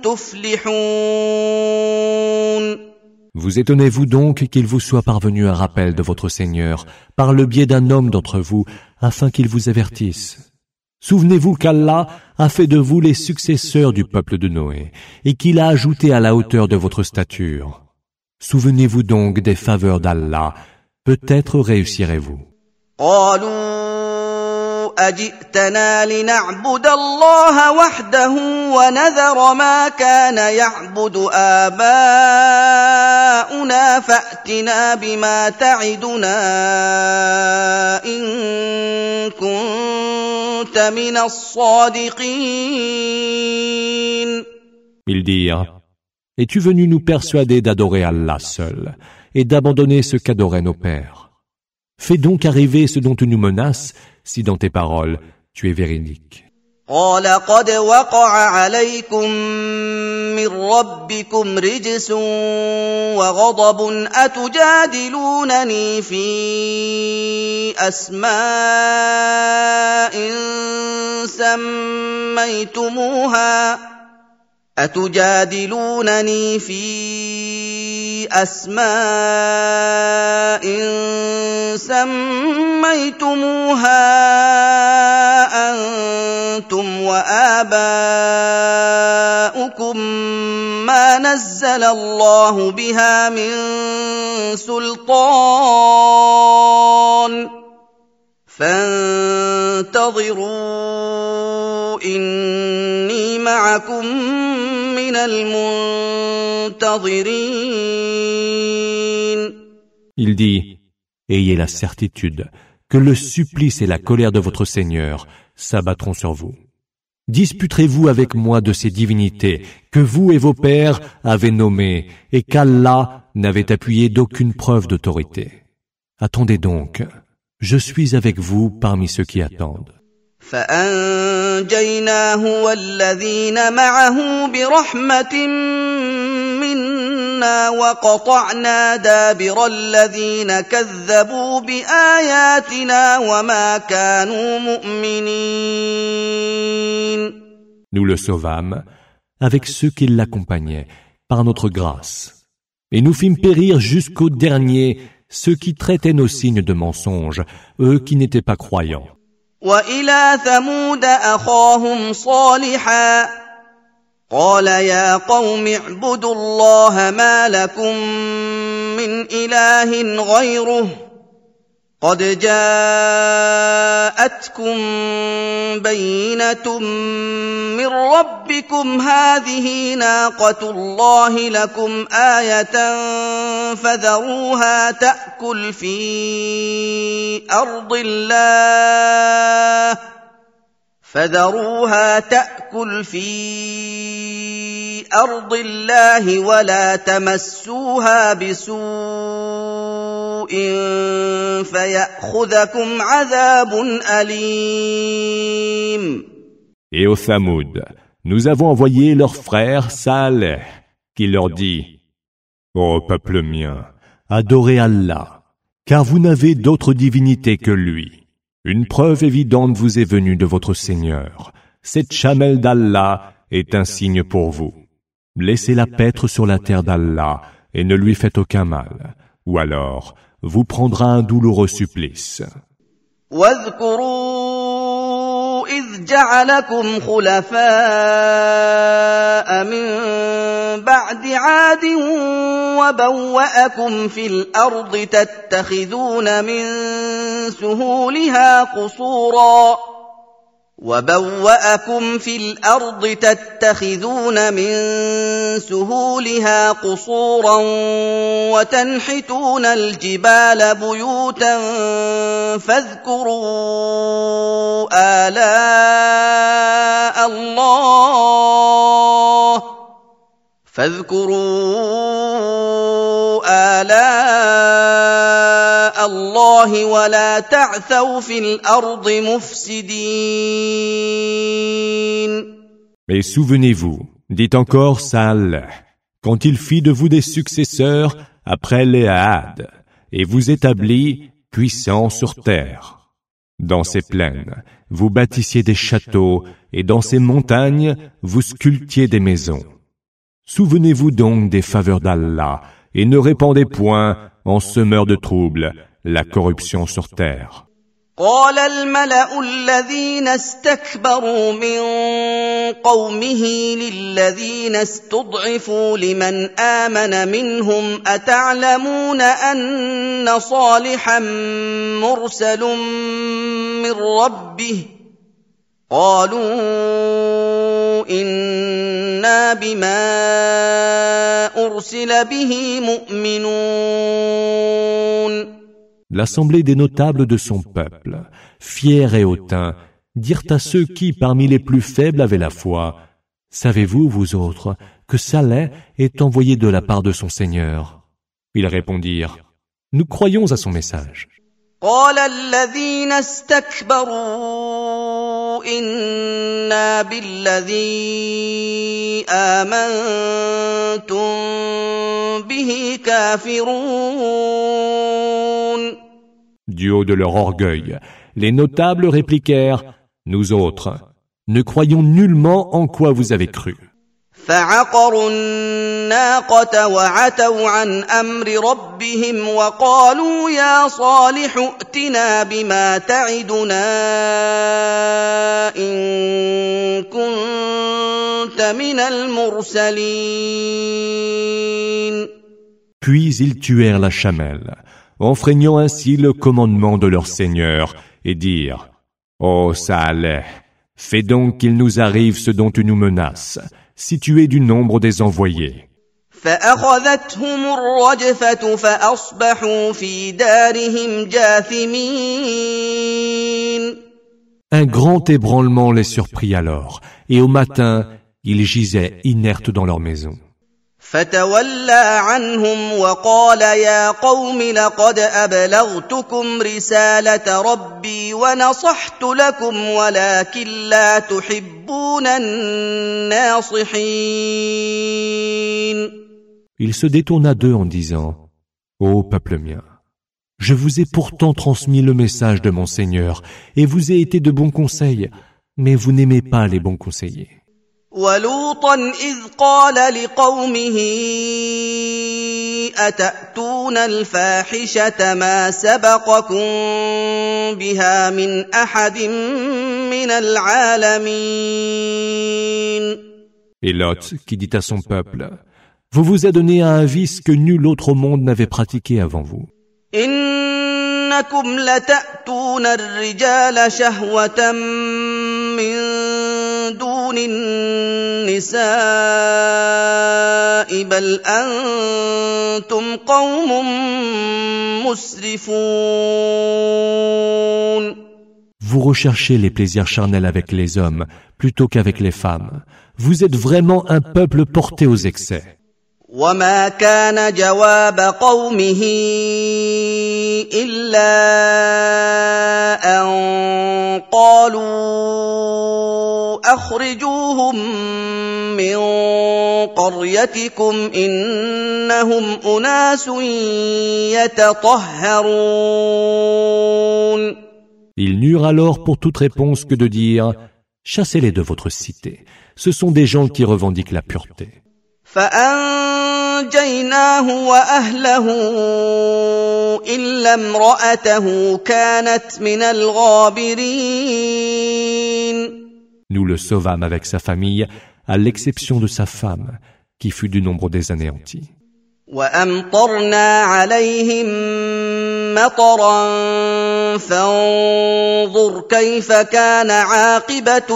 تفلحون. Vous étonnez-vous donc qu'il vous soit parvenu un rappel de votre Seigneur par le biais d'un homme d'entre vous, afin qu'il vous avertisse. Souvenez-vous qu'Allah a fait de vous les successeurs du peuple de Noé, et qu'il a ajouté à la hauteur de votre stature. Souvenez-vous donc des faveurs d'Allah, peut-être réussirez-vous. أجئتنا لنعبد الله وحده ونذر ما كان يعبد آباؤنا فأتنا بما تعدنا إن كنت من الصادقين. Ils dirent: Es-tu venu nous persuader d'adorer Allah seul et d'abandonner ce qu'adoraient nos pères? Fais donc arriver ce dont tu nous menaces, si dans tes paroles tu es véridique. قال قد وقع عليكم من ربكم رجس وغضب أتجادلونني في أسماء سميتموها أتجادلونني في أسماء سميتموها أنتم وآباؤكم ما نزل الله بها من سلطان فانتظروا إني معكم من المنتظرين. Il dit: Ayez la certitude que le supplice et la colère de votre Seigneur s'abattront sur vous. Disputerez-vous avec moi de ces divinités que vous et vos pères avez nommées et qu'Allah n'avait appuyé d'aucune preuve d'autorité. Attendez donc, je suis avec vous parmi ceux qui attendent. فأنجيناه والذين معه برحمة منا وقطعنا دابر الذين كذبوا بآياتنا وما كانوا مؤمنين. Nous le sauvâmes avec ceux qui l'accompagnaient par notre grâce, et nous fîmes périr jusqu'au dernier ceux qui traitaient nos signes de mensonges, eux qui n'étaient pas croyants. وإلى ثمود أخاهم صالحا قال يا قوم اعبدوا الله ما لكم من إله غيره قد جاءتكم بينة من ربكم هذه ناقة الله لكم آية فذروها تأكل في أرض الله فذروها تأكل في أرض الله ولا تمسوها بسوء فيأخذكم عذاب أليم. Et aux Thamoud, nous avons envoyé leur frère Saleh, qui leur dit: Ô peuple mien, adorez Allah, car vous n'avez d'autre divinité que lui. Une preuve évidente vous est venue de votre Seigneur. Cette chamelle d'Allah est un signe pour vous. Laissez-la paître sur la terre d'Allah et ne lui faites aucun mal, ou alors vous prendra un douloureux supplice. واذكروا إذ جعلكم خلفاء من بعد عاد وبوأكم في الأرض تتخذون من سهولها قصورا وبوأكم في الأرض تتخذون من سهولها قصورا وتنحتون الجبال بيوتا فاذكروا آلاء الله فاذكروا آلاء الله ولا تعثوا في الأرض مفسدين. Mais souvenez-vous, dit encore Saleh, quand il fit de vous des successeurs après les Had, et vous établit puissants sur terre. Dans ces plaines, vous bâtissiez des châteaux, et dans ces montagnes, vous sculptiez des maisons. Souvenez-vous donc des faveurs d'Allah, et ne répandez point, en semeur de troubles, la corruption sur terre. قال الملأ الذين استكبروا من قومه للذين استضعفوا لمن آمن منهم أتعلمون أن صالحا مرسل من ربه قالوا إنا بما أرسل به مؤمنون. L'assemblée des notables de son peuple, fiers et hautains, dirent à ceux qui, parmi les plus faibles, avaient la foi: Savez-vous, vous autres, que Saleh est envoyé de la part de son Seigneur? Ils répondirent: Nous croyons à son message. قال الذين استكبروا إنا بالذي آمنتم به كافرون. Du haut de leur orgueil, les notables répliquèrent: Nous autres, ne croyons nullement en quoi vous avez cru. فعقروا الناقة وعتوا عن أمر ربهم وقالوا يا صالح ائتنا بما تعدنا إن كنت من المرسلين. Puis ils tuèrent la chamelle, enfreignant ainsi le commandement de leur Seigneur, et dirent: Ô Saleh, fais donc qu'il nous arrive ce dont tu nous menaces, si tu es du nombre des envoyés. فأخذتهم الرجفة فأصبحوا في دارهم جاثمين. Un grand ébranlement les surprit alors, et au matin, ils gisaient inertes dans leur maison. فتولى عنهم وقال يا قوم لقد أبلغتكم رسالة ربي ونصحت لكم ولكن لا تحبون الناصحين. Il se détourna d'eux en disant: Ô peuple mien, je vous ai pourtant transmis le message de mon Seigneur et vous ai été de bons conseils, mais vous n'aimez pas les bons conseillers. ولوطا إذ قال لقومه أتأتون الفاحشة ما سبقكم بها من أحد من العالمين. Et Lot, qui dit à son peuple: Vous vous adonnez à un vice que nul autre au monde n'avait pratiqué avant vous. إنكم لتأتون الرجال شهوة من دون النساء بل أنتم قوم مسرفون. Vous recherchez les plaisirs charnels avec les hommes plutôt qu'avec les femmes. Vous êtes vraiment un peuple porté aux excès. وما كان جواب قومه إلا أن قالوا أخرجوهم من قريتكم إنهم أناس يتطهرون. Ils n'eurent alors pour toute réponse que de dire « Chassez-les de votre cité. Ce sont des gens qui revendiquent la pureté. » فأنجيناه وأهله إلا امرأته كانت من الغابرين. Nous le sauvâmes avec sa famille, à l'exception de sa femme, qui fut du nombre des anéantis. وأمطرنا عليهم مطرا فانظر كيف كان عاقبة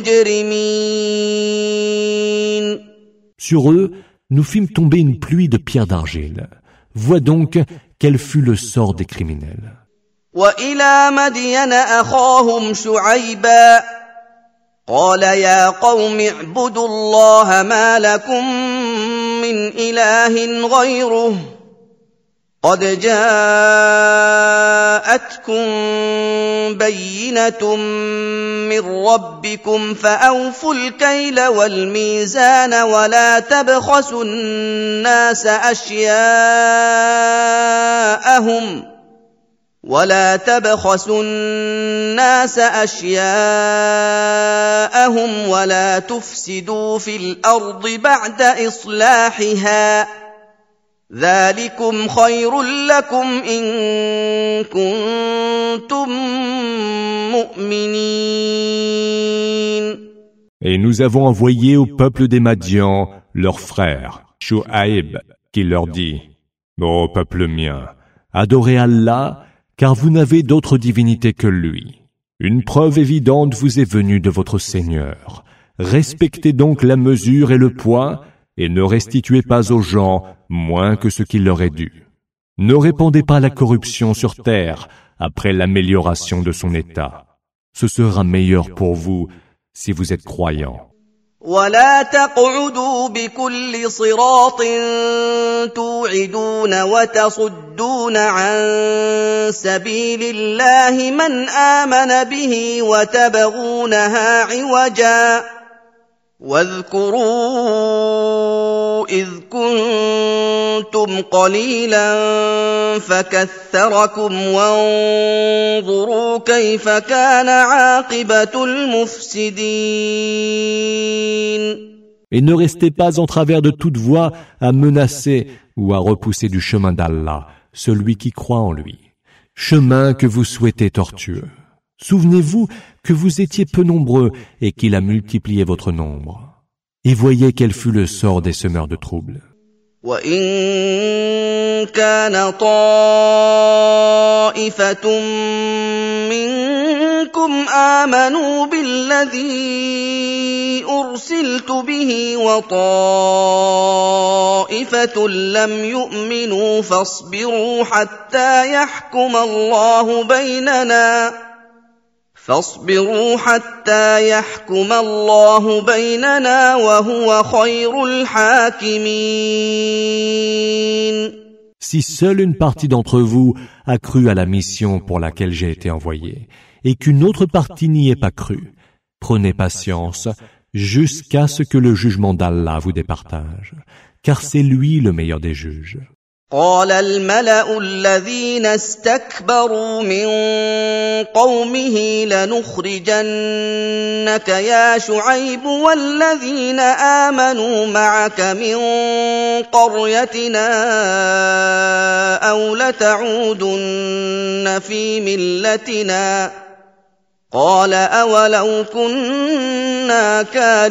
المجرمين. Sur eux, nous fîmes tomber une pluie de pierres d'argile. Vois donc quel fut le sort des criminels. وإلى مدين أخاهم شعيبا قال يا قوم اعبدوا الله ما لكم من إله غيره قد جاءتكم بينة من ربكم فأوفوا الكيل والميزان ولا تبخسوا الناس أشياءهم ولا تبخسوا الناس أشياءهم ولا تفسدوا في الأرض بعد إصلاحها ذلكم خير لكم إن كنتم مؤمنين. Et nous avons envoyé au peuple des Madians leur frère, Shu'aib, qui leur dit « Ô peuple mien, adorez Allah, car vous n'avez d'autre divinité que lui. Une preuve évidente vous est venue de votre Seigneur. Respectez donc la mesure et le poids, et ne restituez pas aux gens moins que ce qu'il leur est dû. Ne répandez pas la corruption sur terre après l'amélioration de son état. Ce sera meilleur pour vous si vous êtes croyants. ولا تقعدوا بكل صراط توعدون وتصدون عن سبيل الله من آمن به وتبغونها عوجا واذكروا إذ كنتم قليلا فكثركم وانظروا كيف كان عاقبة المفسدين. Et ne restez pas en travers de toute voie à menacer ou à repousser du chemin d'Allah celui qui croit en lui, chemin que vous souhaitez tortueux. Souvenez-vous que vous étiez peu nombreux et qu'il a multiplié votre nombre. Et voyez quel fut le sort des semeurs de troubles. وَإِن كَانَ طَائِفَةٌ مِّنكُمْ آمَنُوا بِالَّذِي أُرْسِلْتُ بِهِ وَطَائِفَةٌ لَّمْ يُؤْمِنُوا فاصبروا حتى يحكم الله بيننا فاصبروا حتى يحكم الله بيننا وهو خير الحاكمين. Si seule une partie d'entre vous a cru à la mission pour laquelle j'ai été envoyé, et qu'une autre partie n'y ait pas cru, prenez patience jusqu'à ce que le jugement d'Allah vous départage, car c'est lui le meilleur des juges. قال الملأ الذين استكبروا من قومه لنخرجنك يا شعيب والذين آمنوا معك من قريتنا أو لتعودن في ملتنا قال أولو كنا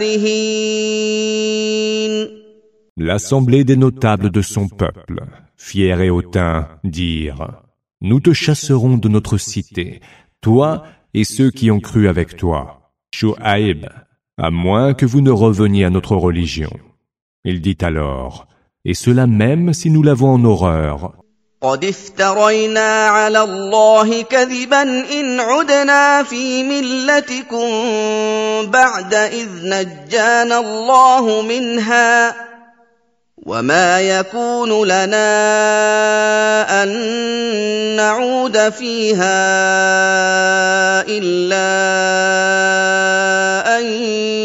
كارهين. L'assemblée des notables de son peuple, fiers et hautains, dirent « Nous te chasserons de notre cité, toi et ceux qui ont cru avec toi, Shu'aib, à moins que vous ne reveniez à notre religion. » Il dit alors « Et cela même si nous l'avons en horreur. » قد افترينا على الله كذبا إن عدنا في ملتكم بعد إذ نجانا الله منها وما يكون لنا أن نعود فيها إلا أن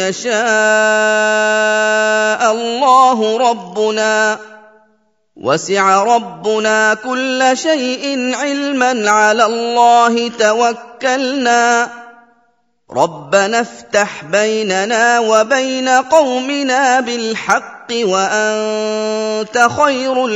يشاء الله ربنا وسع ربنا كل شيء علما على الله توكلنا ربنا افتح بيننا وبين قومنا بالحق وأنت خير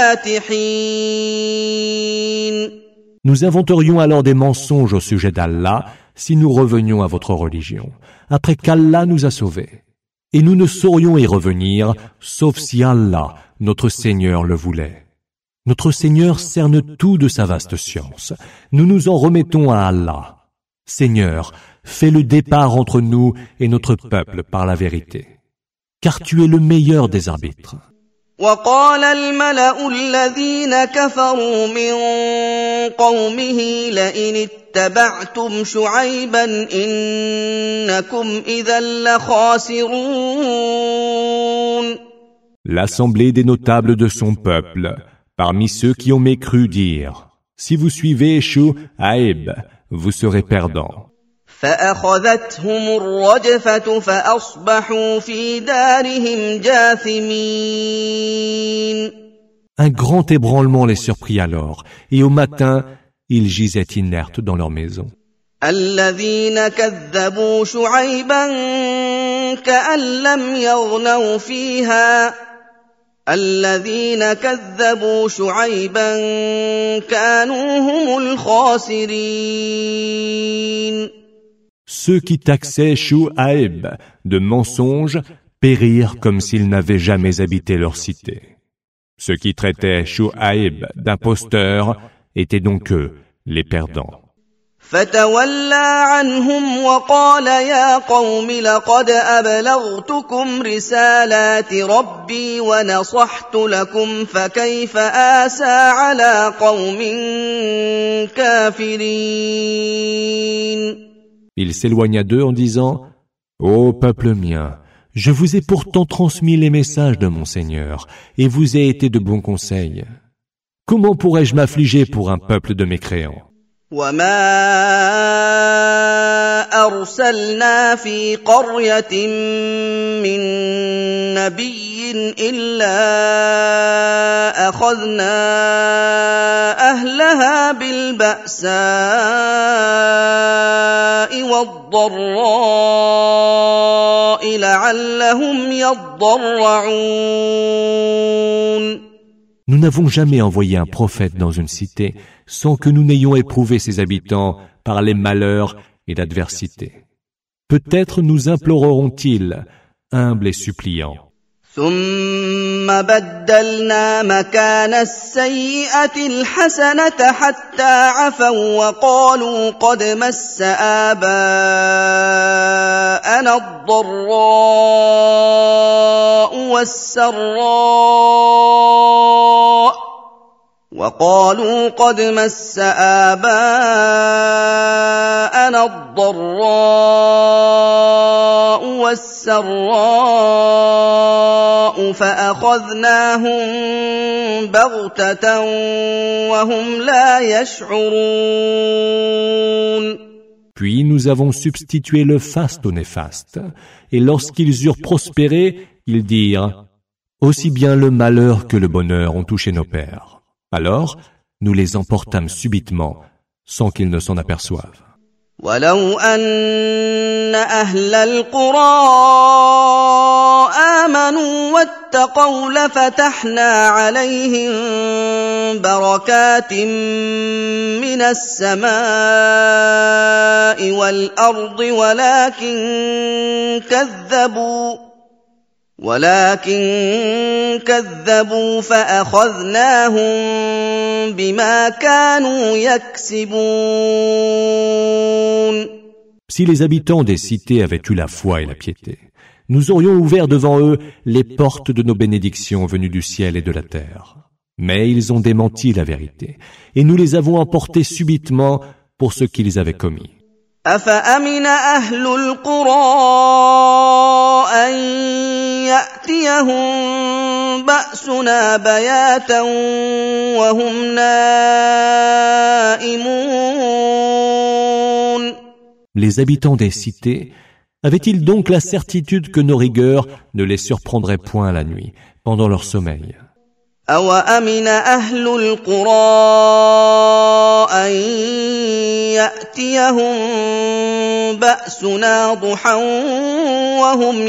الفاتحين. Nous inventerions alors des mensonges au sujet d'Allah si nous revenions à votre religion, après qu'Allah nous a sauvés. Et nous ne saurions y revenir, sauf si Allah, notre Seigneur, le voulait. Notre Seigneur cerne tout de sa vaste science. Nous nous en remettons à Allah. Seigneur, fais le départ entre nous et notre peuple par la vérité, car tu es le meilleur des arbitres. وقال الملأ الذين كفروا من قومه لئن اتبعتم شعيبا إنكم إذا لخاسرون. L'assemblée des notables de son peuple, parmi ceux qui ont mécru, dire: si vous suivez Shu'aib, vous serez perdants. فأخذتهم الرجفة فأصبحوا في دارهم جاثمين. Un grand ébranlement les surprit alors, et au matin, ils gisaient inertes dans leur maison. الذين كذبوا شعيبا كأن لم يغنوا فيها الذين كذبوا شعيبا كانوا هم الخاسرين. Ceux qui taxaient Shu'aib de mensonges périrent comme s'ils n'avaient jamais habité leur cité. Ceux qui traitaient Shu'aib d'imposteur étaient donc eux, les perdants. فتولى عنهم وقال يا قوم لقد أبلغتكم رسالات ربي ونصحت لكم فكيف آسى على قوم كافرين. Il s'éloigna d'eux en disant: Ô peuple mien, je vous ai pourtant transmis les messages de mon Seigneur et vous ai été de bons conseils. Comment pourrais-je m'affliger pour un peuple de mécréants? وما أرسلنا في قرية من نبي إلا أخذنا أهلها بالبأساء والضراء لعلهم يضرعون. Nous n'avons jamais envoyé un prophète dans une cité sans que nous n'ayons éprouvé ses habitants par les malheurs et l'adversité. Peut-être nous imploreront-ils, humbles et suppliants. ثم بدلنا مكان السيئة الحسنة حتى عفوا وقالوا قد مس آباءنا الضراء والسراء وقالوا قد مس آباءنا الضراء والسراء فأخذناهم بغتة وهم لا يشعرون. Puis nous avons substitué le faste au néfaste, et lorsqu'ils eurent prospéré, ils dirent: aussi bien le malheur que le bonheur ont touché nos pères. Alors, nous les emportâmes subitement, sans qu'ils ne s'en aperçoivent. ولو أن أهل القرى آمنوا واتقوا لفتحنا عليهم بركات من السماء والأرض ولكن كذبوا ولكن كذبوا فأخذناهم بما كانوا يكسبون. Si les habitants des cités avaient eu la foi et la piété, nous aurions ouvert devant eux les portes de nos bénédictions venues du ciel et de la terre. Mais ils ont démenti la vérité, et nous les avons emportés subitement pour ce qu'ils avaient commis. أفأمن أهل القرى أن يأتيهم بأسنا بياتا وهم نائمون. Les habitants des cités Avaient-ils donc la certitude que nos rigueurs ne les surprendraient point la nuit, pendant leur sommeil? أَوَأَمِنَ أَهْلُ الْقُرَىٰ أَن يَأْتِيَهُم بَأْسُنَا ضُحًى وَهُمْ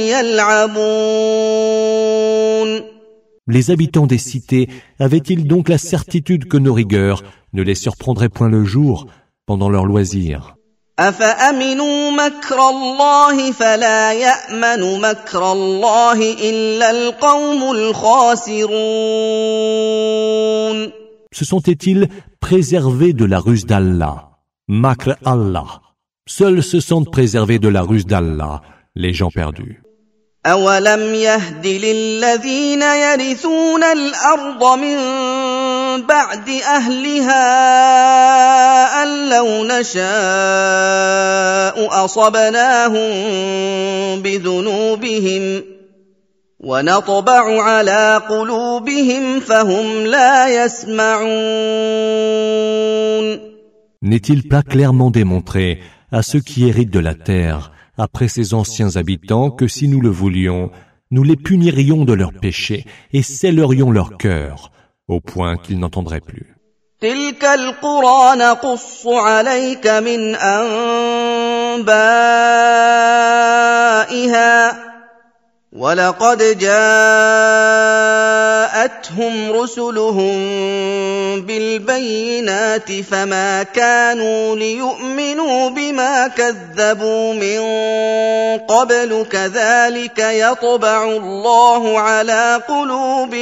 يَلْعَبُونَ Les habitants des cités avaient-ils donc la certitude que nos rigueurs ne les surprendraient point le jour, pendant leurs loisirs? أَفَأَمِنُوا مَكْرَ اللَّهِ فَلَا يَأْمَنُ مَكْرَ اللَّهِ إِلَّا الْقَوْمُ الْخَاسِرُونَ Se sentaient-ils préservés de la ruse d'Allah? Makr Allah. Seuls se sentent préservés de la ruse d'Allah, les gens perdus. أَوَلَمْ يَهْدِ لِلَّذِينَ يَرِثُونَ الْأَرْضَ مِن بَعْدِ أَهْلِهَا أَن لَّوْ نَشَاءُ أَصَبْنَاهُم بِذُنُوبِهِمْ وَنَطْبَعُ عَلَىٰ قُلُوبِهِمْ فَهُمْ لَا يَسْمَعُونَ N'est-il pas clairement démontré à ceux qui héritent de la terre après ces anciens habitants que si nous le voulions, nous les punirions de leurs péchés et scellerions leur cœur, au point qu'ils n'entendraient plus. تِلْكَ الْقُرَىٰ نَقُصُّ عَلَيْكَ مِنْ أَنبَائِهَا وَلَقَدْ جَاءَتْهُمْ رُسُلُهُم بِالْبَيِّنَاتِ فَمَا كَانُوا لِيُؤْمِنُوا بِمَا كَذَّبُوا مِن قَبْلُ كَذَٰلِكَ يَطْبَعُ اللَّهُ عَلَىٰ قُلُوبِ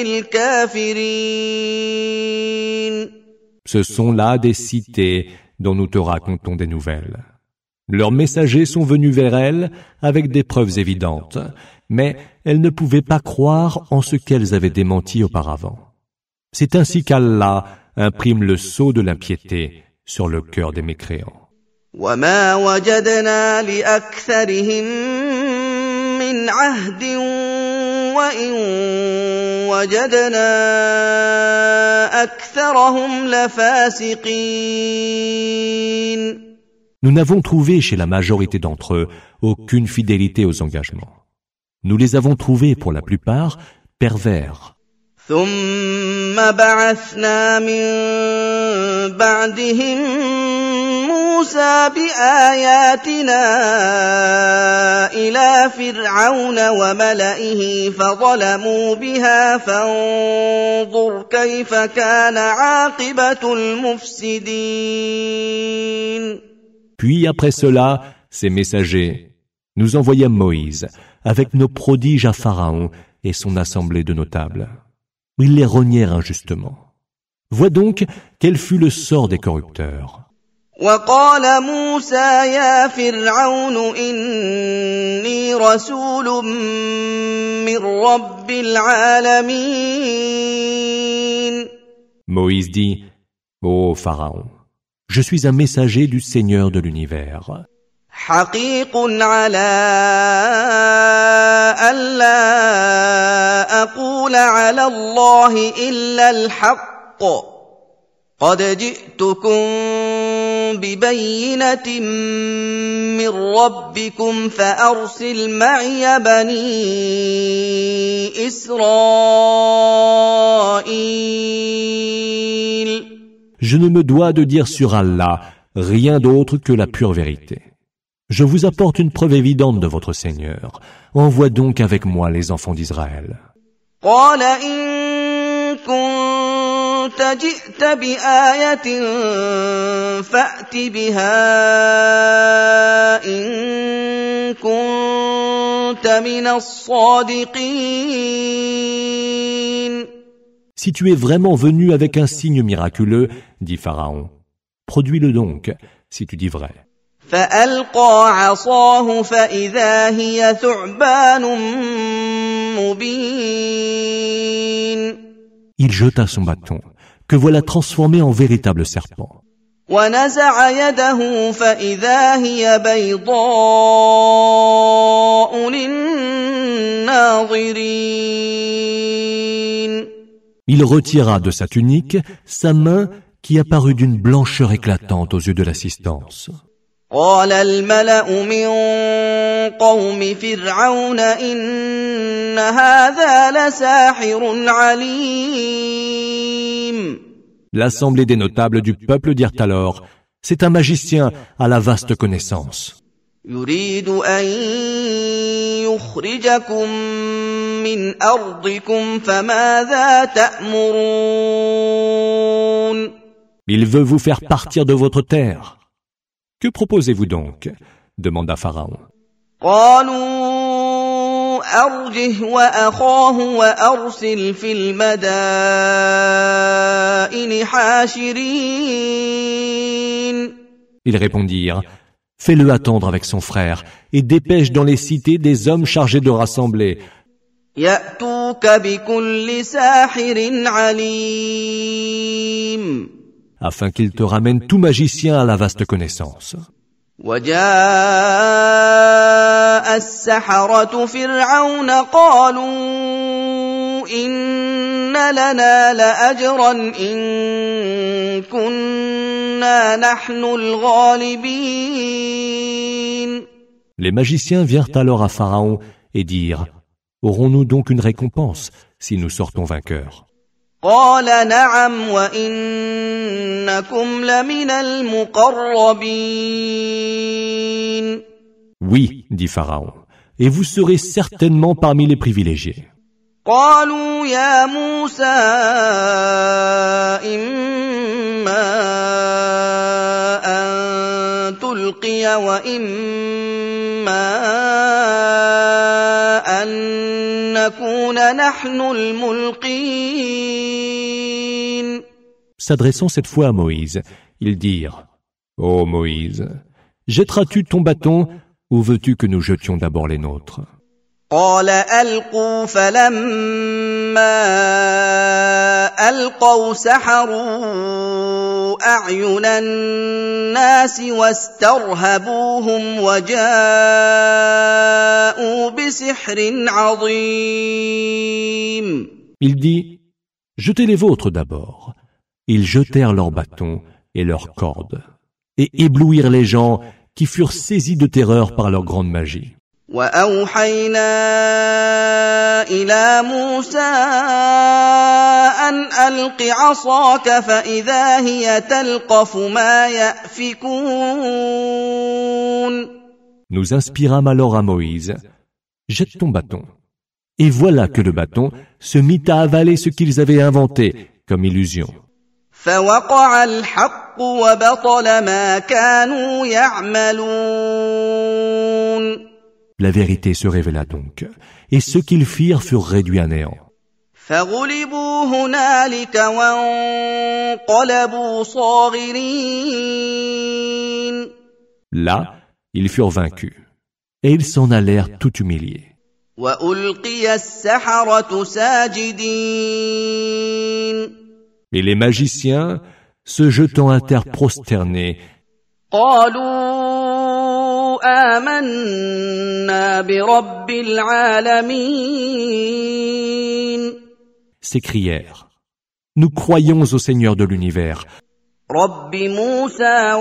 الْكَافِرِينَ Ce sont là des cités dont nous te racontons des nouvelles. Leurs messagers sont venus vers elles avec des preuves évidentes, mais elles ne pouvaient pas croire en ce qu'elles avaient démenti auparavant. C'est ainsi qu'Allah imprime le sceau de l'impiété sur le cœur des mécréants. وَمَا وَجَدْنَا لِأَكْثَرِهِم مِّنْ عَهْدٍ وَإِن وَجَدْنَا أَكْثَرَهُمْ لَفَاسِقِينَ Nous n'avons trouvé chez la majorité d'entre eux aucune fidélité aux engagements. Nous les avons trouvés pour la plupart pervers. ثُمَّ بَعَثْنَا مِن بَعْدِهِم مُّوسَىٰ بِآيَاتِنَا إِلَىٰ فِرْعَوْنَ وَمَلَئِهِ فَظَلَمُوا بِهَا فَانظُرْ كَيْفَ كَانَ عَاقِبَةُ الْمُفْسِدِينَ Puis après cela, ces messagers, nous envoyâmes Moïse avec nos prodiges à Pharaon et son assemblée de notables. Ils les renièrent injustement. Vois donc quel fut le sort des corrupteurs. وَقَالَ مُوسَىٰ يَا فِرْعَوْنُ إِنِّي رَسُولٌ مِّن رَّبِّ الْعَالَمِينَ Moïse dit, ô Pharaon, je suis un messager du Seigneur de l'univers. حقيق على ألا أقول على الله إلا الحق قد جئتكم ببينة من ربكم فأرسل معي بني إسرائيل. Je ne me dois de dire sur Allah rien d'autre que la pure vérité. Je vous apporte une preuve évidente de votre Seigneur. Envoie donc avec moi les enfants d'Israël. قال إن كنت جئت بآية فأت بها إن كنت من الصادقين. Si tu es vraiment venu avec un signe miraculeux, dit Pharaon, produis-le donc, si tu dis vrai. فألقى عصاه فإذا هي ثعبان مبين. Il jeta son bâton, que voilà transformé en véritable serpent. ونزع يده فإذا هي بيضاء للناظرين. Il retira de sa tunique sa main qui apparut d'une blancheur éclatante aux yeux de l'assistance. قال الملأ من قوم فرعون إن هذا لساحر عليم. L'assemblée des notables du peuple dirent alors, c'est un magicien à la vaste connaissance. يريد أن يخرجكم من أرضكم فماذا تأمرون. Il veut vous faire partir de votre terre. Que proposez-vous donc? Demanda Pharaon. قالوا أرجه وأخاه وأرسل في المدائن حاشرين. Ils répondirent, fais-le attendre avec son frère et dépêche dans les cités des hommes chargés de rassembler. يأتوك بكل ساحر عليم. Afin qu'il te ramène tout magicien à la vaste connaissance. وجاء السحرة فرعون قالوا إن لنا لأجرا إن كنا نحن الغالبين. Les magiciens virent alors à Pharaon et dirent, aurons-nous donc une récompense si nous sortons vainqueurs? قال نعم وإنكم لمن المقربين. Oui, dit Pharaon, et vous serez certainement parmi les privilégiés. قالوا يا موسى إما أن تلقي وإما أن نكون نحن الملقين. S'adressant cette fois à Moïse, ils dirent, ô Moïse, jetteras-tu ton bâton ou veux-tu que nous jetions d'abord les nôtres? قال ألقوا فلما ألقوا سحروا أعين الناس واسترهبوهم وجاءوا بسحر عظيم. Il dit, jetez les vôtres d'abord. Ils jetèrent leurs bâtons et leurs cordes et éblouirent les gens qui furent saisis de terreur par leur grande magie. وأوحينا إلى موسى أن ألق عصاك فإذا هي تلقف ما يأفكون. Nous inspirâmes alors à Moïse, jette ton bâton. Et voilà que le bâton se mit à avaler ce qu'ils avaient inventé comme illusion. فوقع الحق وبطل ما كانوا يعملون. La vérité se révéla donc, et ce qu'ils firent furent réduits à néant. فغلبوا هنالك وانقلبوا صاغرين. Là, ils furent vaincus, et ils s'en allèrent tout humiliés. وألقي السحرة ساجدين. Et les magiciens, se jetant à terre prosternés, قالوا آمنا برب العالمين. s'écrièrent, nous croyons au Seigneur de l'univers, رب موسى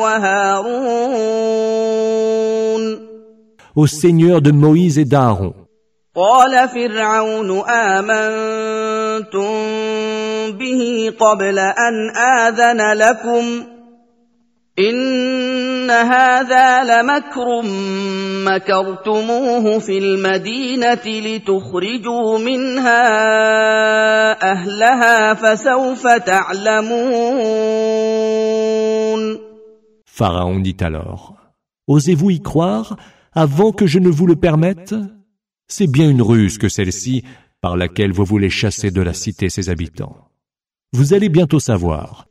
وهارون. au Seigneur de Moïse et d'Aaron. قال فرعون آمنتم به قبل أن آذن لكم إن هذا لمكر مكرتموه في المدينة لتخرجوا منها أهلها فسوف تعلمون. Pharaon dit alors, osez-vous y croire avant que je ne vous le permette? C'est bien une ruse que celle-ci par laquelle vous voulez chasser de la cité ses habitants. Vous allez bientôt savoir.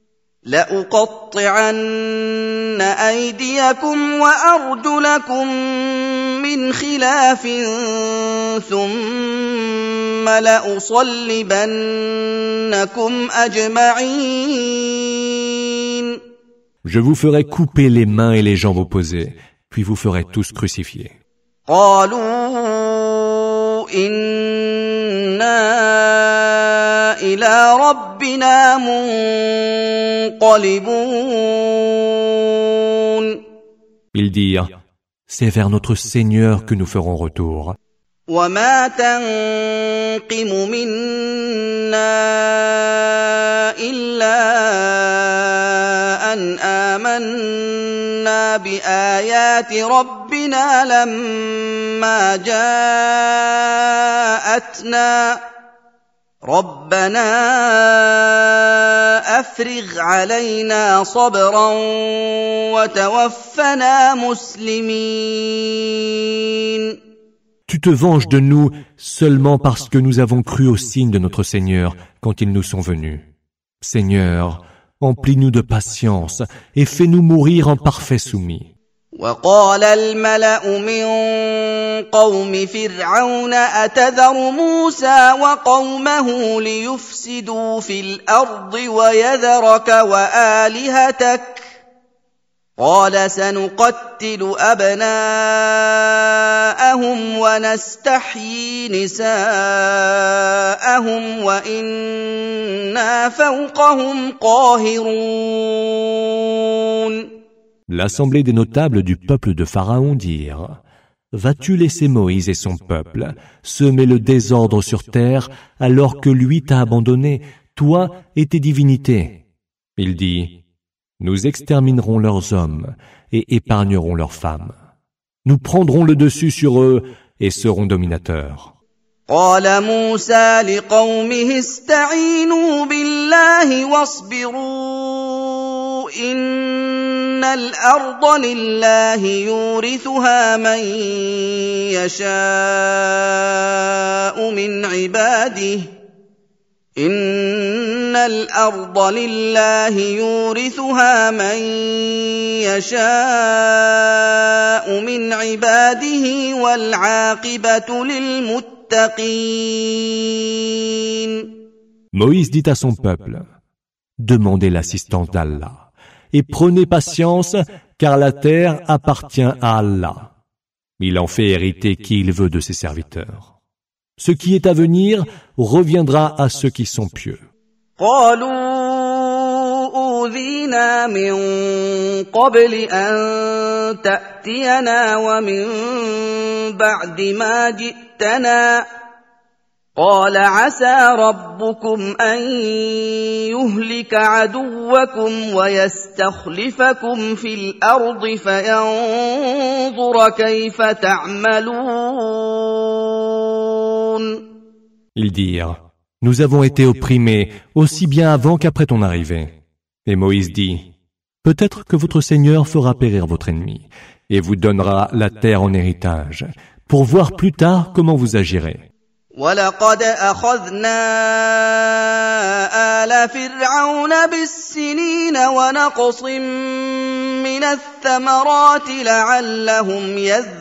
لأقطعن أيديكم وأرجلكم من خلاف ثم لأصلبنكم أجمعين. Je vous ferai couper les mains et les jambes opposées, puis vous ferez tous crucifiés. قالوا إنا إلى ربنا منقلبون. Ils Ils dirent, c'est vers notre Seigneur que nous ferons retour. وما تنقم منا إلا أن آمنا بآيات ربنا لما جاءتنا ربنا أفرغ علينا صبرا وتوفنا مسلمين. Tu te venges de nous seulement parce que nous avons cru aux signes de notre Seigneur quand ils nous sont venus. Seigneur, emplis-nous de patience et fais-nous mourir en parfait soumis. وقال الملأ من قوم فرعون أتذر موسى وقومه ليفسدوا في الأرض ويذرك وآلهتك قال سنقتل أبناءهم ونستحيي نساءهم وإنا فوقهم قاهرون. L'assemblée des notables du peuple de Pharaon dirent, « Vas-tu laisser Moïse et son peuple semer le désordre sur terre alors que lui t'a abandonné, toi et tes divinités ?» Il dit, « Nous exterminerons leurs hommes et épargnerons leurs femmes. Nous prendrons le dessus sur eux et serons dominateurs. » قال موسى لقومه استعينوا بالله واصبروا إن الأرض لله يورثها من يشاء من عباده إن الأرض لله يورثها من يشاء من عباده والعاقبة للمتقين. Moïse dit à son peuple, « Demandez l'assistance d'Allah et prenez patience car la terre appartient à Allah. Il en fait hériter qui il veut de ses serviteurs. Ce qui est à venir reviendra à ceux qui sont pieux. » أوذينا من قبل أن تأتينا ومن بعد ما جئتنا قال عسى ربكم أن يهلك عدوكم ويستخلفكم في الأرض فينظر كيف تعملون. Ils dirent, nous avons été opprimés aussi bien avant qu'après ton arrivée. Et Moïse dit, peut-être que votre Seigneur fera périr votre ennemi et vous donnera la terre en héritage pour voir plus tard comment vous agirez. وَلَقَدْ أَخَذْنَا آلَ فِرْعَوْنَ بِالسِّنِينَ وَنَقْصٍ مِّنَ الثَّمَرَاتِ لَعَلَّهُمْ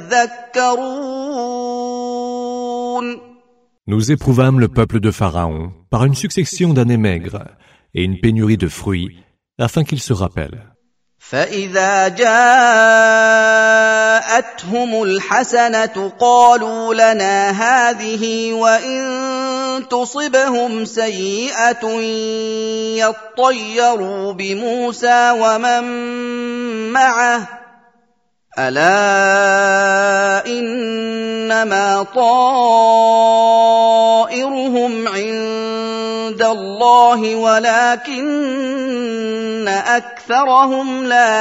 يَذَّكَّرُونَ. Nous éprouvâmes le peuple de Pharaon par une succession d'années maigres et une pénurie de fruits afin qu'ils se rappellent. فإذا جاءتهم الحسنة قالوا لنا هذه وإن تصبهم سيئة يطيروا بموسى ومن معه ألا إنما طائرهم عند الله ولكن أكثرهم لا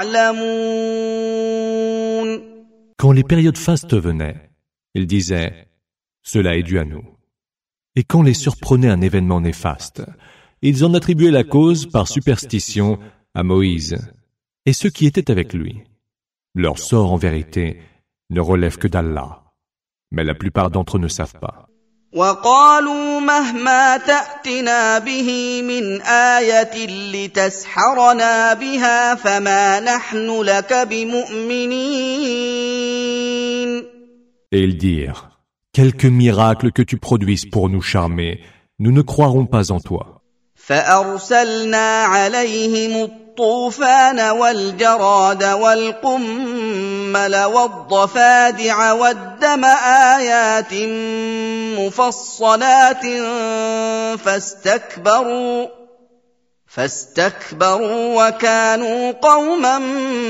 يعلمون. Quand les périodes fastes venaient, ils disaient « Cela est dû à nous ». Et quand les surprenait un événement néfaste, ils en attribuaient la cause par superstition à Moïse et ceux qui étaient avec lui. Leur sort, en vérité, ne relève que d'Allah, mais la plupart d'entre eux ne savent pas. وقالوا مهما تأتنا به من آية لتسحرنا بها فما نحن لك بمؤمنين. Et ils dirent, quelque miracle que tu produises pour nous charmer, nous ne croirons pas en toi. فأرسلنا عليهم الطوفان والجراد والقمل والضفادع والدم آيات مفصلات فاستكبروا فاستكبروا وكانوا قوما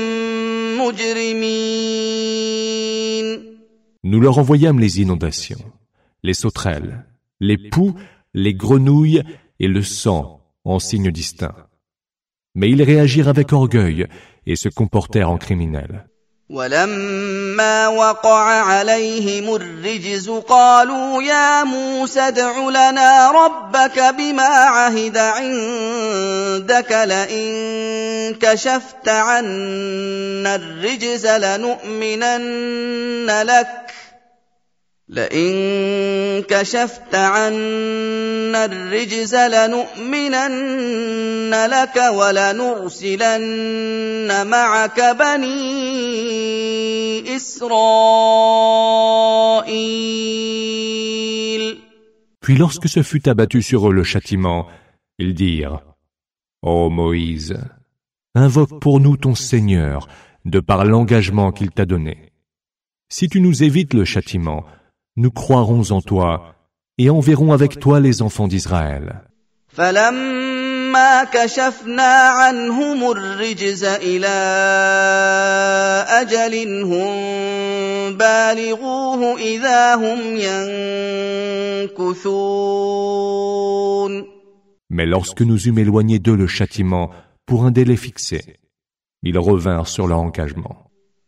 مجرمين. Nous leur envoyâmes les inondations, les sauterelles, les poux, les grenouilles et le sang en signes distincts. Mais ils réagirent avec orgueil et se comportèrent en criminels. ولما وقع عليهم الرجز قالوا يا موسى ادع لنا ربك بما عهد عندك لئن كشفت عنا الرجز لنؤمنن لك لئن كشفت عنا الرجز لنؤمنن لك ولنرسلن معك بني إسرائيل. Puis lorsque se fut abattu sur eux le châtiment, ils dirent: Ô Moïse, invoque pour nous ton Seigneur, de par l'engagement qu'il t'a donné. Si tu nous évites le châtiment, nous croirons en toi et enverrons avec toi les enfants d'Israël. فلما كشفنا عنهم الرجز إلى أجل هم بالغوه إذا هم ينكثون. Mais lorsque nous eûmes éloigné d'eux le châtiment pour un délai fixé, ils revinrent sur leur engagement.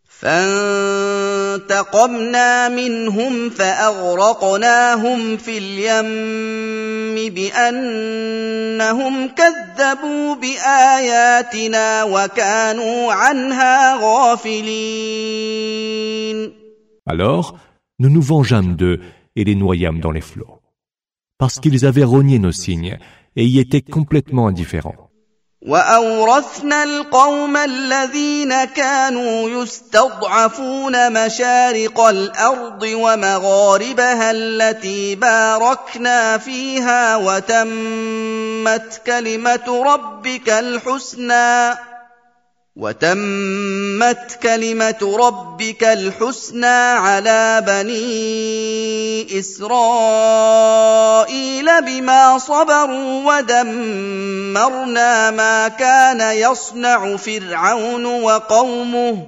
فانتقمنا منهم فأغرقناهم في اليم بأنهم كذبوا بآياتنا وكانوا عنها غافلين. Alors, nous nous vengeâmes d'eux et les noyâmes dans les flots, parce qu'ils avaient renié nos signes et y étaient complètement indifférents. وأورثنا القوم الذين كانوا يستضعفون مشارق الأرض ومغاربها التي باركنا فيها وتمت كلمة ربك الحسنى وتمت كلمة ربك الحسنى على بني إسرائيل بما صبروا ودمرنا ما كان يصنع فرعون وقومه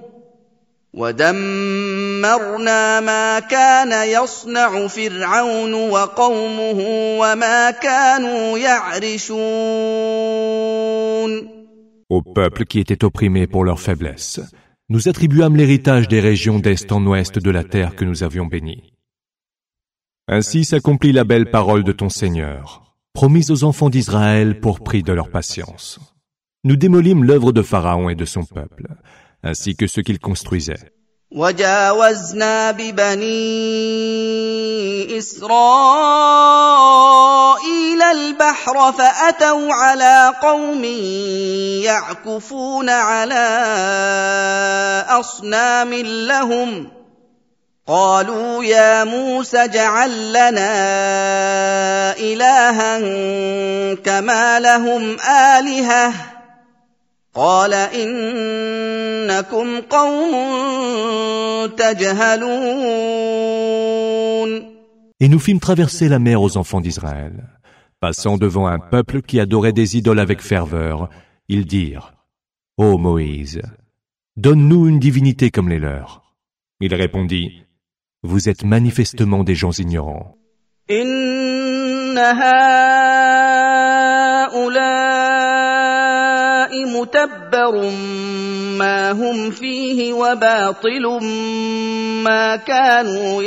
ودمرنا ما كان يصنع فرعون وقومه وما كانوا يعرشون. Au peuple qui était opprimé pour leur faiblesse, nous attribuâmes l'héritage des régions d'est en ouest de la terre que nous avions bénie. Ainsi s'accomplit la belle parole de ton Seigneur, promise aux enfants d'Israël pour prix de leur patience. Nous démolîmes l'œuvre de Pharaon et de son peuple, ainsi que ce qu'il construisait. وجاوزنا ببني إسرائيل البحر فأتوا على قوم يعكفون على أصنام لهم قالوا يا موسى اجعل لنا إلها كما لهم آلهة قال إنكم قوم تجهلون. Et nous fîmes traverser la mer aux enfants d'Israël. Passant devant un peuple qui adorait des idoles avec ferveur, ils dirent: Ô Moïse, donne-nous une divinité comme les leurs. Il répondit: Vous êtes manifestement des gens ignorants. إن هؤلاء متبر ما هم فيه وباطل ما كانوا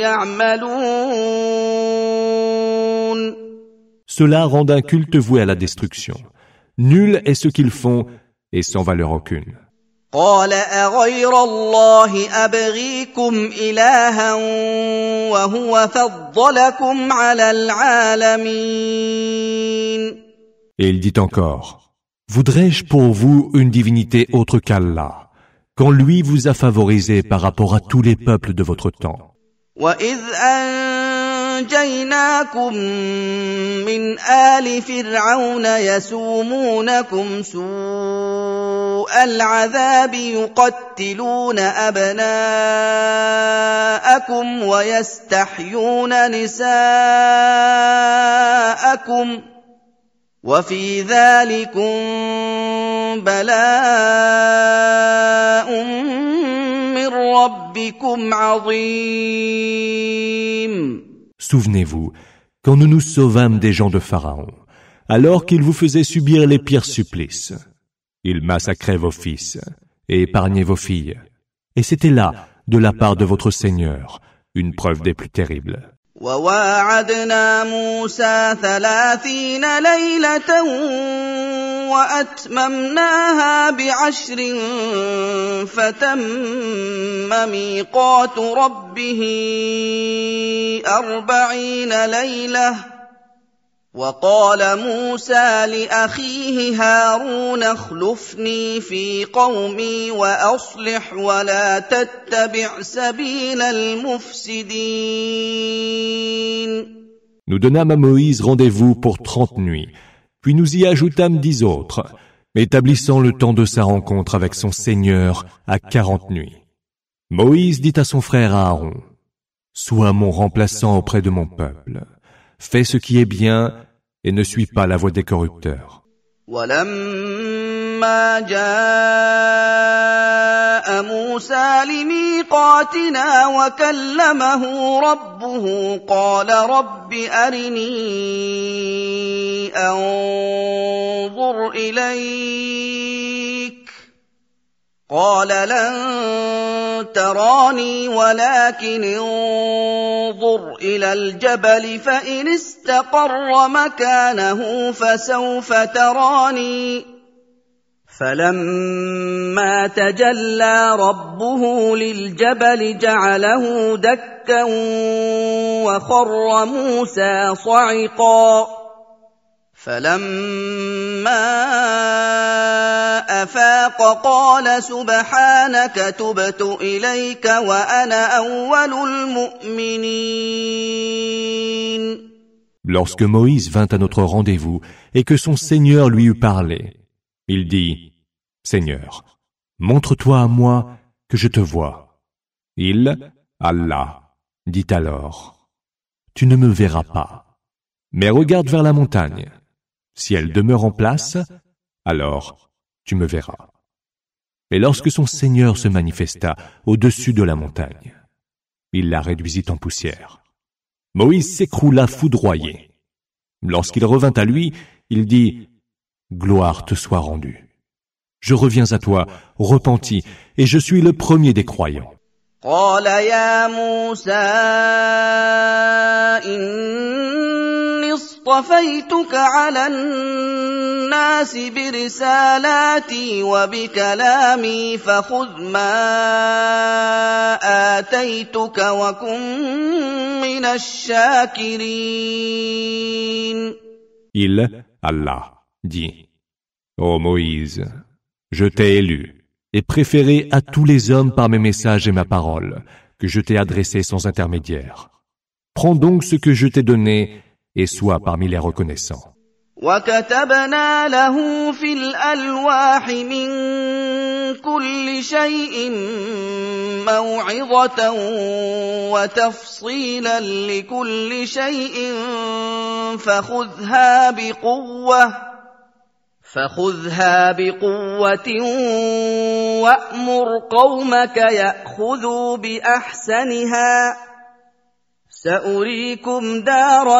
يعملون. Cela rend un culte voué à la destruction. Nul est ce qu'ils font et sans valeur aucune. قال أغير الله أبغيكم إلها وهو فضلكم على العالمين. Et il dit encore: Voudrais-je pour vous une divinité autre qu'Allah, quand lui vous a favorisé par rapport à tous les peuples de votre temps? وإذ أنجيناكم من آل فرعون يسومونكم سوء العذاب يقتلون أبناءكم ويستحيون نساءكم وفي ذلكم بلاء من ربكم عظيم. Souvenez-vous, quand nous nous sauvâmes des gens de Pharaon, alors qu'ils vous faisaient subir les pires supplices, ils massacraient vos fils et épargnaient vos filles. Et c'était là, de la part de votre Seigneur, une preuve des plus terribles. وواعدنا موسى ثلاثين ليلة وأتممناها بعشر فتم ميقات ربه أربعين ليلة وقال موسى لأخيه هارون اخلفني في قومي وأصلح ولا تتبع سبيل المفسدين. Nous donnâmes à Moïse rendez-vous pour trente nuits, puis nous y ajoutâmes dix autres, établissant le temps de sa rencontre avec son Seigneur à quarante nuits. Moïse dit à son frère Aaron, « Sois mon remplaçant auprès de mon peuple. Fais ce qui est bien et ne suis pas la voie des corrupteurs. » ولما جاء موسى لميقاتنا وكلمه ربه قال رب أرني أنظر إليك قال لن تراني ولكن انظر إلى الجبل فإن استقر مكانه فسوف تراني فلما تجلى ربه للجبل جعله دكا وخر موسى صعقا فلما أفاق قال سبحانك تبت إليك وأنا أول المؤمنين. Lorsque Moïse vint à notre rendez-vous et que son Seigneur lui eut parlé, il dit, « Seigneur, montre-toi à moi que je te vois. » Il, Allah, dit alors, « Tu ne me verras pas, mais regarde vers la montagne. Si elle demeure en place, alors tu me verras. » Et lorsque son Seigneur se manifesta au-dessus de la montagne, il la réduisit en poussière. Moïse s'écroula foudroyé. Lorsqu'il revint à lui, il dit, « Gloire te soit rendue. Je reviens à toi, repenti, et je suis le premier des croyants. » قال يا موسى إني اصطفيتك على الناس برسالاتي وبكلامي فخذ ما آتيتك وكن من الشاكرين. Il, Allah, dit, « Ô Moïse, je t'ai élu et préféré à tous les hommes par mes messages et ma parole, que je t'ai adressé sans intermédiaire. Prends donc ce que je t'ai donné et sois parmi les reconnaissants. » وكتبنا له في الألواح من كل شيء موعظة وتفصيلا لكل شيء فخذها بقوة فخذها بقوة وأمر قومك يأخذوا بأحسنها سأريكم دار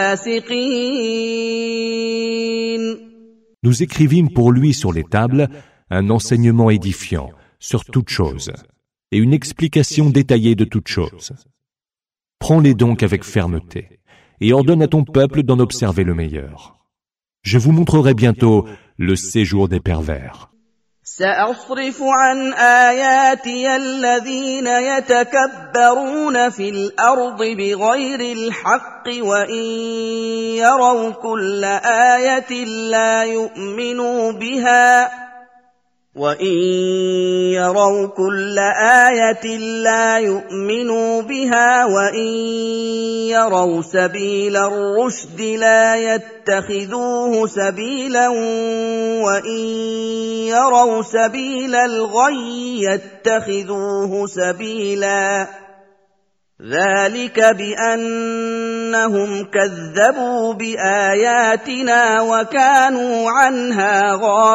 الفاسقين. Nous écrivîmes pour lui sur les tables un enseignement édifiant sur toutes choses et une explication détaillée de toutes choses. Prends-les donc avec fermeté et ordonne à ton peuple d'en observer le meilleur. Je vous montrerai bientôt le séjour des pervers. سأصرف عن آياتي الذين يتكبرون في الأرض بغير الحق وإن يروا كل آية لا يؤمنوا بها وإن يروا كل آية لا يؤمنوا بها وإن يروا سبيل الرشد لا يتخذوه سبيلا وإن يروا سبيل الغي يتخذوه سبيلا ذلك بأنهم كذبوا بآياتنا وكانوا عنها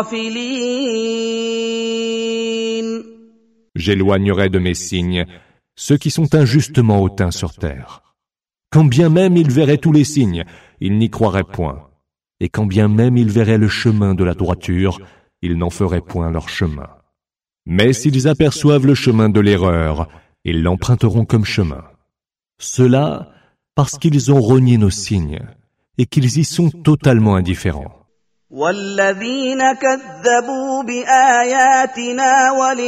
غافلين. J'éloignerai de mes signes ceux qui sont injustement hautains sur terre. Quand bien même ils verraient tous les signes, ils n'y croiraient point. Et quand bien même ils verraient le chemin de la droiture, ils n'en feraient point leur chemin. Mais s'ils aperçoivent le chemin de l'erreur, ils l'emprunteront comme chemin. Cela parce qu'ils ont renié nos signes et qu'ils y sont totalement indifférents. والذين كذبوا بآياتنا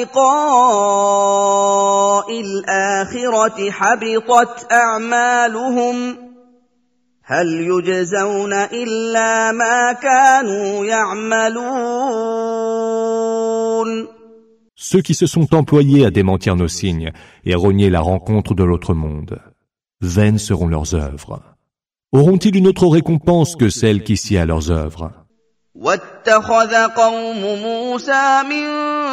ولقاء الآخرة حبطت أعمالهم هل يجزون إلا ما كانوا يعملون. Ceux qui se sont employés à démentir nos signes et renier la rencontre de l'autre monde, vaines seront leurs œuvres. Auront-ils une autre récompense que celle qui sied à leurs œuvres? واتخذ قوم موسى من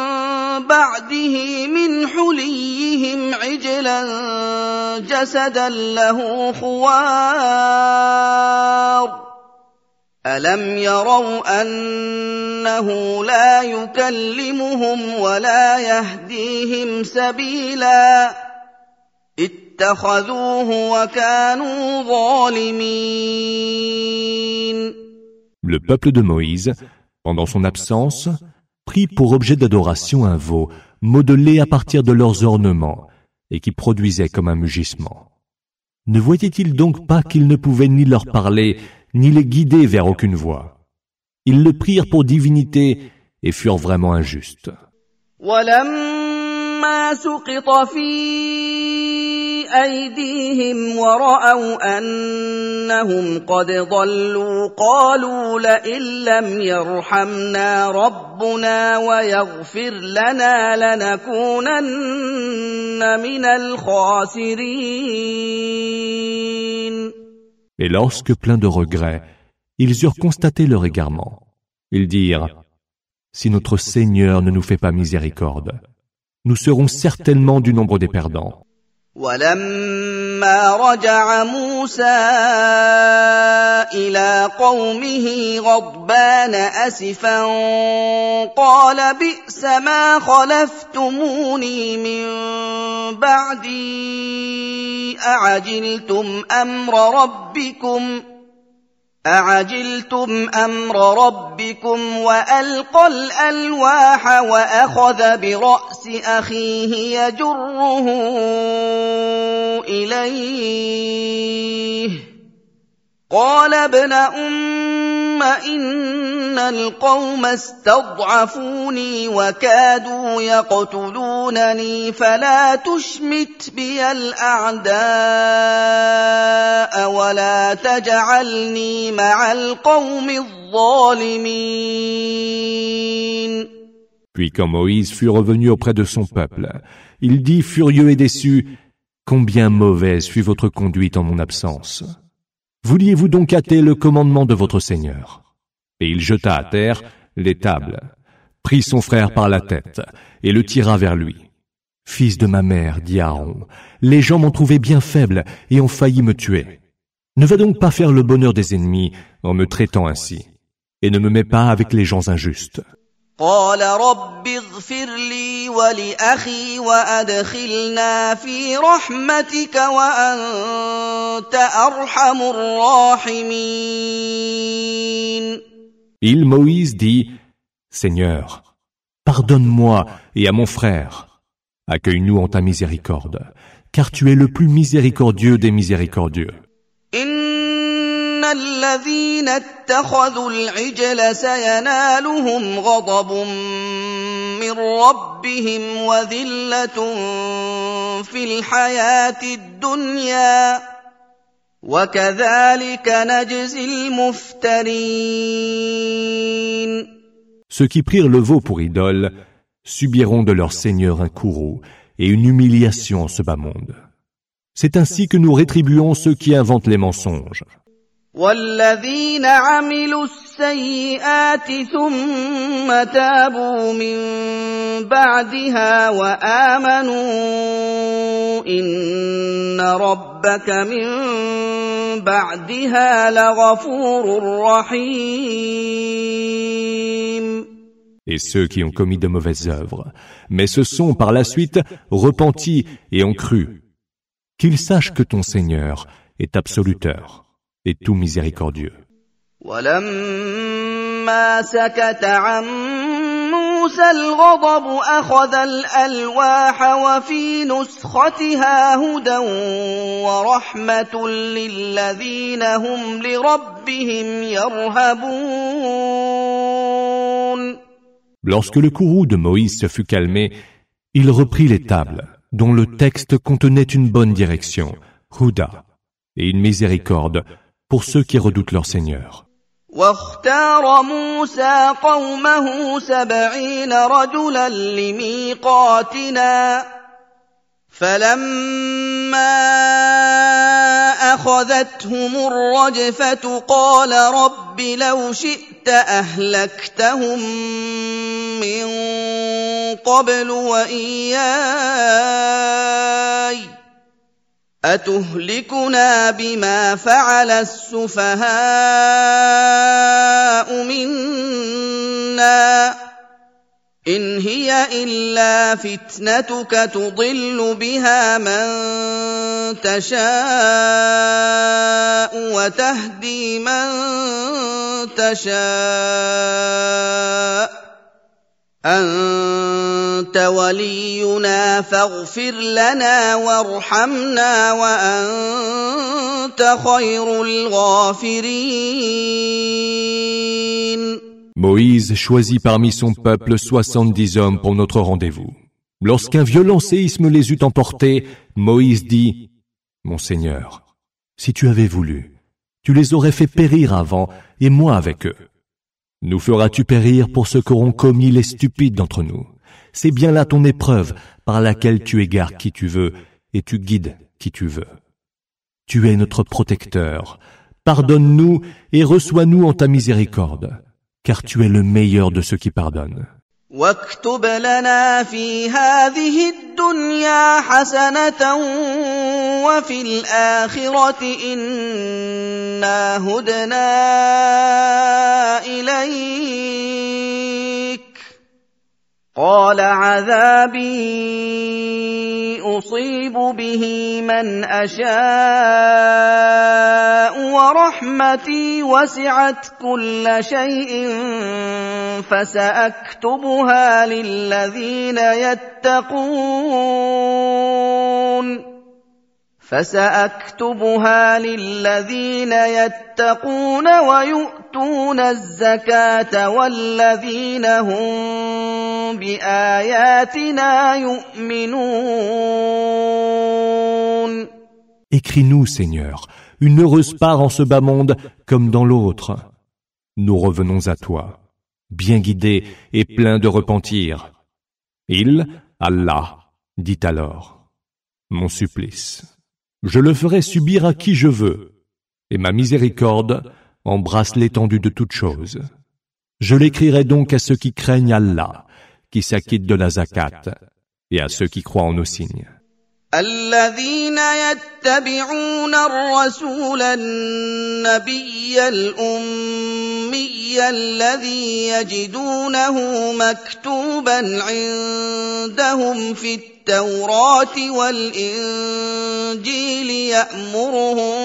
بعده من حليهم عجلا جسدا له خوار ألم يروا أنه لا يكلمهم ولا يهديهم سبيلا اتخذوه وكانوا ظالمين. Le peuple de Moïse, pendant son absence, prit pour objet d'adoration un veau modelé à partir de leurs ornements et qui produisait comme un mugissement. Ne voyaient-ils donc pas qu'ils ne pouvaient ni leur parler, ni les guider vers aucune voie? Ils le prirent pour divinité et furent vraiment injustes. وَلَمَّا سُقِطَ فِي أَيْدِيهِمْ وَرَأَوْا أَنَّهُمْ قَدْ ضَلُّوا قَالُوا لَئِن لَّمْ يَرْحَمْنَا رَبُّنَا وَيَغْفِرْ لَنَا لَنَكُونَنَّ مِنَ الْخَاسِرِينَ. Et lorsque, pleins de regrets, ils eurent constaté leur égarement, ils dirent: si notre Seigneur ne nous fait pas miséricorde, nous serons certainement du nombre des perdants. وَلَمَّا رَجَعَ مُوسَى إِلَىٰ قَوْمِهِ غَضْبَانَ أَسِفًا قَالَ بِئْسَ مَا خَلَفْتُمُونِي مِن بَعْدِي أَعَجِلْتُمْ أَمْرَ رَبِّكُمْ أَعَجِلْتُمْ أَمْرَ رَبِّكُمْ وَأَلْقَى الْأَلْوَاحَ وَأَخَذَ بِرَأْسِ أَخِيهِ يَجُرُّهُ إِلَيْهِ قَالَ ابْنَ أُمَّ إِنَّ الْقَوْمَ اسْتَضْعَفُونِي وَكَادُوا يَقْتُلُونَنِي فَلَا تُشْمِتْ بِيَ الْأَعْدَاءَ وَلَا تَجْعَلْنِي مَعَ الْقَوْمِ الظَّالِمِينَ. Puis quand Moïse fut revenu auprès de son peuple, il dit furieux et déçu: combien mauvaise fut votre conduite en mon absence. Vouliez-vous donc hâter le commandement de votre Seigneur? Et il jeta à terre les tables, prit son frère par la tête et le tira vers lui. Fils de ma mère, dit Aaron, les gens m'ont trouvé bien faible et ont failli me tuer. Ne va donc pas faire le bonheur des ennemis en me traitant ainsi, et ne me mets pas avec les gens injustes. قال رب اغفر لي ولأخي وأدخلنا في رحمتك وأنت أرحم الراحمين. Il, Moïse, dit: Seigneur, pardonne-moi et à mon frère. Accueille-nous en ta miséricorde, car tu es le plus miséricordieux des miséricordieux. إن الذين اتخذوا العجل سينالهم غضب من ربهم وذلة في الحياة الدنيا وكذلك نجزي المفترين. Ceux qui prirent le veau pour idole subiront de leur Seigneur un courroux et une humiliation en ce bas monde. C'est ainsi que nous rétribuons ceux qui inventent les mensonges. والذين عملوا السيئات ثم تابوا من بعدها وآمنوا إن ربك من بعدها لغفور رحيم. Et ceux qui ont commis de mauvaises œuvres, mais se sont par la suite repentis et ont cru, qu'ils sachent que ton Seigneur est absoluteur et tout miséricordieux. ولما سكت عن موسى الغضب أخذ الألواح وفي نسختها هدى ورحمة للذين هم لربهم يرهبون. Lorsque le courroux de Moïse se fut calmé, il reprit les tables, dont le texte contenait une bonne direction, Huda, et une miséricorde pour ceux qui redoutent leur Seigneur. واختار موسى قومه سبعين رجلا لميقاتنا فلما أخذتهم الرجفة قال رب لو شئت أهلكتهم من قبل وإياي أتهلكنا بما فعل السفهاء منا إن هي إلا فتنتك تضل بها من تشاء وتهدي من تشاء أنت ولينا فاغفر لنا وارحمنا وأنت خير الغافرين. Moïse choisit parmi son peuple soixante-dix hommes pour notre rendez-vous. Lorsqu'un violent séisme les eut emportés, Moïse dit, « Mon Seigneur, si tu avais voulu, tu les aurais fait périr avant, et moi avec eux. Nous feras-tu périr pour ce qu'auront commis les stupides d'entre nous? C'est bien là ton épreuve, par laquelle tu égares qui tu veux, et tu guides qui tu veux. Tu es notre protecteur. Pardonne-nous et reçois-nous en ta miséricorde, car tu es le meilleur de ceux qui pardonnent. واكتب لنا في هذه الدنيا حسنة وفي الآخرة إنا هدنا إليك قال عذابي أصيب به من أشاء ورحمتي وسعت كل شيء فسأكتبها للذين يتقون فسأكتبها للذين يتقون ويؤتون الزكاة والذين هم بآياتنا يؤمنون. Écris-nous, Seigneur, une heureuse part en ce bas monde comme dans l'autre. Nous revenons à toi, bien guidés et pleins de repentir. Il, Allah, dit alors, mon supplice, je le ferai subir à qui je veux, et ma miséricorde embrasse l'étendue de toutes choses. Je l'écrirai donc à ceux qui craignent Allah, qui s'acquittent de la zakat, et à ceux qui croient en nos signes. الذين يتبعون الرسول النبي الأمي الذي يجدونه مكتوبا عندهم في التوراة والإنجيل يأمرهم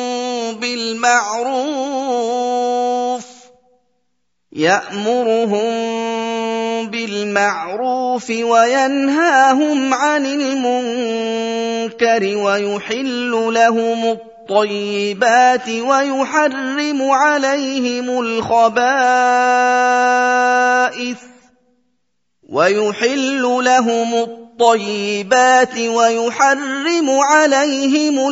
بالمعروف يأمرهم بالمعروف وينهاهم عن المنكر ويحل لهم الطيبات ويحرم عليهم الخبائث ويحل لهم الطيبات ويحرم عليهم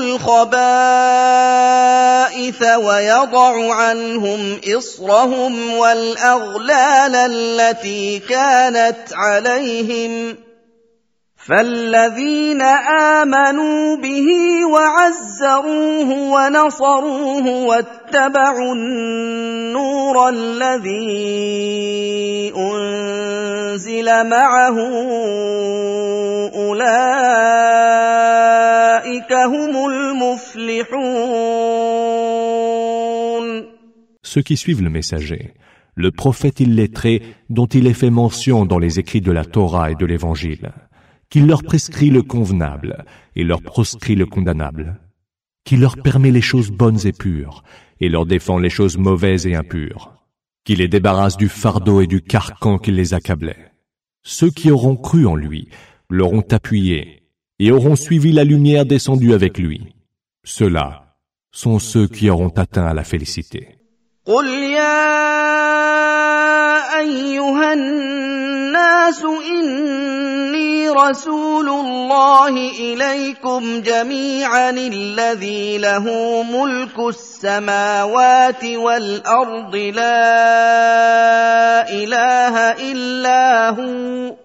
الخبائث ويضع عنهم إصرهم والأغلال التي كانت عليهم فالذين آمنوا به وعزروه ونصروه واتبعوا النور الذي أنزل معه أولئك هم المفلحون. Ceux qui suivent le messager, le prophète illettré dont il est fait mention dans les écrits de la Torah et de l'Évangile, qu'il leur prescrit le convenable et leur proscrit le condamnable, qui leur permet les choses bonnes et pures et leur défend les choses mauvaises et impures, qui les débarrasse du fardeau et du carcan qui les accablait. Ceux qui auront cru en lui l'auront appuyé et auront suivi la lumière descendue avec lui. Ceux-là sont ceux qui auront atteint à la félicité. قل يا أيها الناس إني رسول الله إليكم جميعا الذي له ملك السماوات والأرض لا إله إلا هو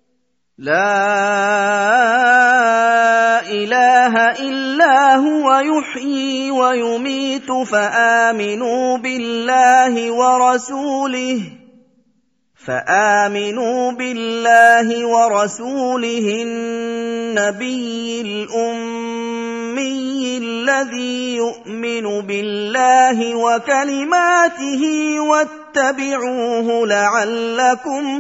لا إله إلا هو يحيي ويميت فآمنوا بالله ورسوله فآمنوا بالله ورسوله النبي الأمي الذي يؤمن بالله وكلماته واتبعوه لعلكم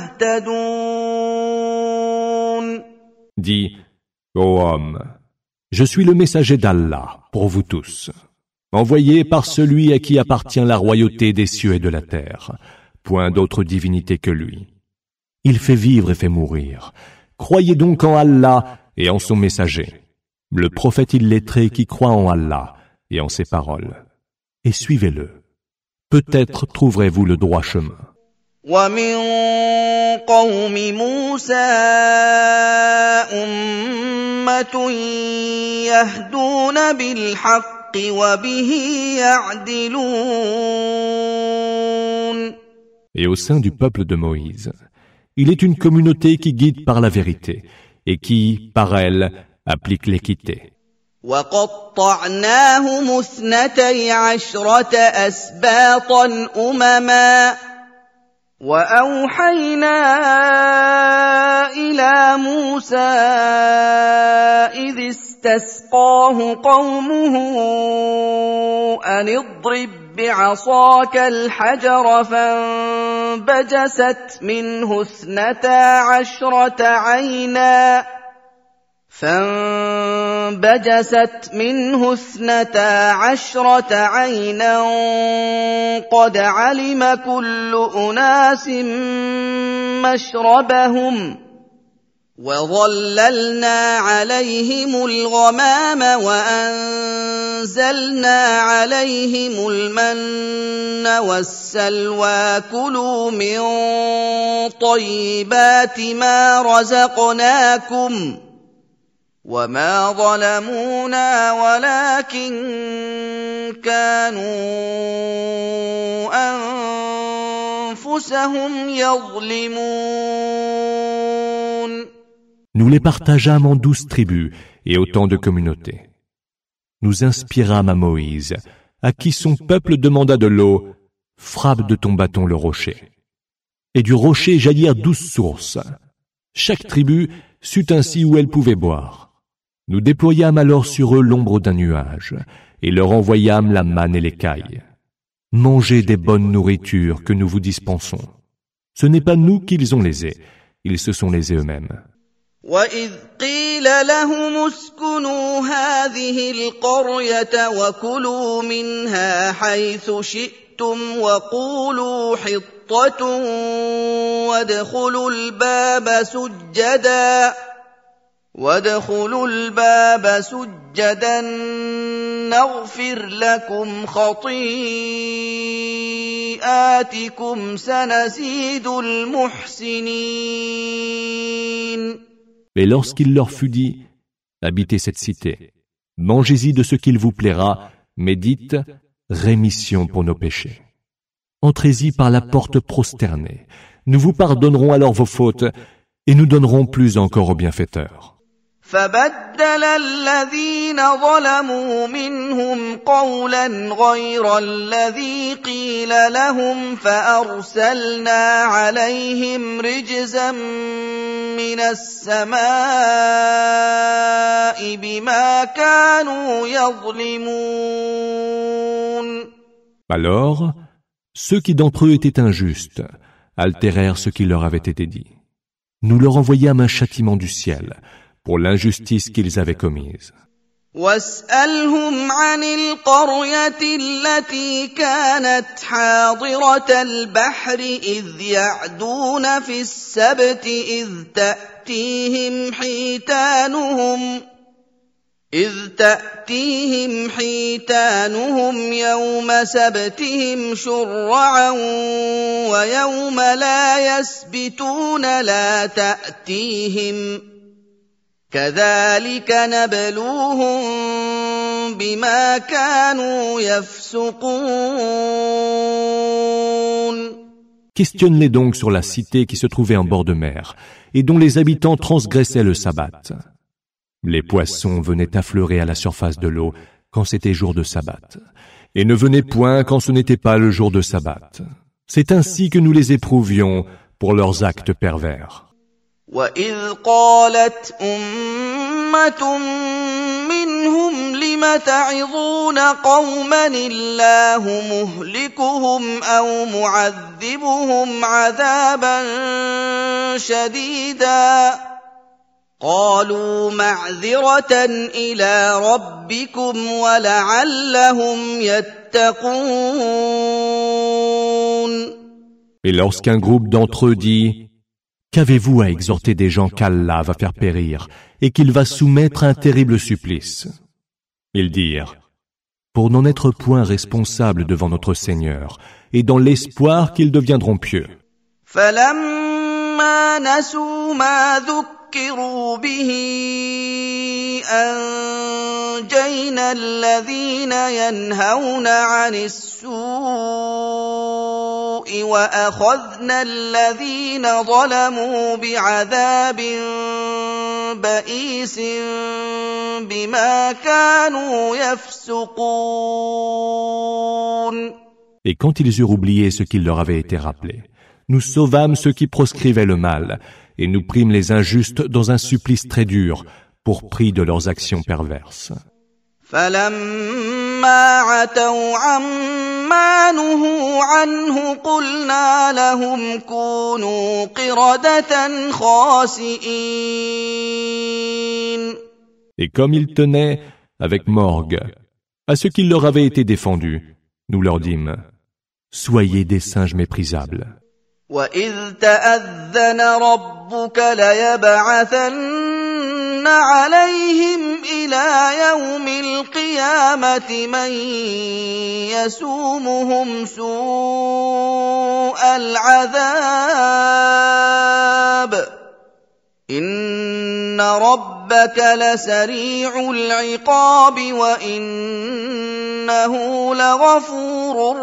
تهتدون. Dis, ô homme, je suis le messager d'Allah pour vous tous, envoyé par celui à qui appartient la royauté des cieux et de la terre. Point d'autre divinité que lui. Il fait vivre et fait mourir. Croyez donc en Allah et en son messager, le prophète illettré qui croit en Allah et en ses paroles. Et suivez-le. Peut-être trouverez-vous le droit chemin. ومن قوم موسى أمة يهدون بالحق وبه يعدلون. Et au sein du peuple de Moïse, il est une communauté qui guide par la vérité et qui, par elle, applique l'équité. وَقَطَّعْنَاهُمُ اثْنَتَيْ عَشْرَةَ أَسْبَاطًا أُمَمًا وَأَوْحَيْنَا إِلَى مُوسَى إِذِ اسْتَسْقَاهُ قَوْمُهُ أَنِ اضْرِب بِّعَصَاكَ الْحَجَرَ فَانبَجَسَتْ مِنْهُ اثْنَتَا عَشْرَةَ عَيْنًا فانبجست منه اثنتا عشرة عينا قد علم كل أناس مشربهم وظللنا عليهم الغمام وأنزلنا عليهم المن والسلوى كلوا من طيبات ما رزقناكم وما ظلمونا ولكن كانوا أنفسهم يظلمون. Nous les partageâmes en douze tribus et autant de communautés. Nous inspirâmes à Moïse, à qui son peuple demanda de l'eau, frappe de ton bâton le rocher. Et du rocher jaillirent douze sources. Chaque tribu sut ainsi où elle pouvait boire. Nous déployâmes alors sur eux l'ombre d'un nuage, et leur envoyâmes la manne et l'écaille. Mangez des bonnes nourritures que nous vous dispensons. Ce n'est pas nous qui les ont lésés, ils se sont lésés eux-mêmes. وَإِذْ قِيلَ لَهُمُ اسْكُنُوا هَٰذِهِ الْقَرْيَةَ وَكُلُوا مِنْهَا حَيْثُ شِئْتُمْ وَقُولُوا حِطَّةٌ وَادْخُلُوا الْبَابَ سُجَّدًا وَادْخُلُوا الْبَابَ سُجَّدًا نَغْفِرْ لَكُمْ خَطِيئَاتِكُمْ سَنَزِيدُ الْمُحْسِنِينَ. Et lorsqu'il leur fut dit, habitez cette cité, mangez-y de ce qu'il vous plaira, mais dites, rémission pour nos péchés. Entrez-y par la porte prosternée, nous vous pardonnerons alors vos fautes, et nous donnerons plus encore aux bienfaiteurs. فبدل الذين ظلموا منهم قولا غير الذي قيل لهم فأرسلنا عليهم رجزا من السماء بما كانوا يظلمون. Alors, ceux qui d'entre eux étaient injustes altérèrent ce qui leur avait été dit. Nous leur envoyâmes un châtiment du ciel pour l'injustice qu'ils avaient commise. واسألهم عن القرية التي كانت حاضرة البحر إذ يعدون في السبت إذ تأتيهم حيتانهم إذ تأتيهم حيتانهم يوم سبتهم شرعا ويوم لا يسبتون لا تأتيهم كذلك نبلوهم بما كانوا يفسقون. Questionne-les donc sur la cité qui se trouvait en bord de mer et dont les habitants transgressaient le sabbat. Les poissons venaient affleurer à la surface de l'eau quand c'était jour de sabbat, et ne venaient point quand ce n'était pas le jour de sabbat. C'est ainsi que nous les éprouvions pour leurs actes pervers. وَإِذْ قَالَتْ أُمَّةٌ مِّنْهُمْ لِمَ تَعِظُونَ قَوْمًا اللَّهُ مُهْلِكُهُمْ أَوْ مُعَذِّبُهُمْ عَذَابًا شَدِيدًا قَالُوا مَعْذِرَةً إِلَىٰ رَبِّكُمْ وَلَعَلَّهُمْ يَتَّقُونَ. Et lorsqu'un groupe d'entre eux dit: Qu'avez-vous à exhorter des gens qu'Allah va faire périr et qu'il va soumettre à un terrible supplice? Ils dirent: Pour n'en être point responsables devant notre Seigneur et dans l'espoir qu'ils deviendront pieux. فَلَمَّا نَسُوا مَا ذُكِّرُوا بِهِ أَنجَيْنَا الَّذِينَ يَنْهَوْنَ عَنِ السُّوءِ وَأَخَذْنَا الَّذِينَ ظَلَمُوا بِعَذَابٍ بَئِيسٍ بِمَا كَانُوا يَفْسُقُونَ. Et quand ils eurent oublié ce qui leur avait été rappelé, nous sauvâmes ceux qui proscrivaient le mal, et nous prîmes les injustes dans un supplice très dur, pour prix de leurs actions perverses. فَلَمَّا عَتَوْا عَمَّا نُهُوا عَنْهُ قُلْنَا لَهُمْ كُونُوا قِرَدَةً خَاسِئِينَ. Et comme ils tenaient, avec morgue, à ce qui leur avait été défendu, nous leur dîmes: Soyez des singes méprisables. وَإِذْ تَأَذَّنَ رَبُّكَ لَيَبْعَثَنَّ عَلَيْهِمْ إِلَىٰ يَوْمِ الْقِيَامَةِ مَن يَسُومُهُمْ سُوءَ الْعَذَابِ إِنَّ رَبَّكَ لَسَرِيعُ الْعِقَابِ وَإِنَّهُ لَغَفُورٌ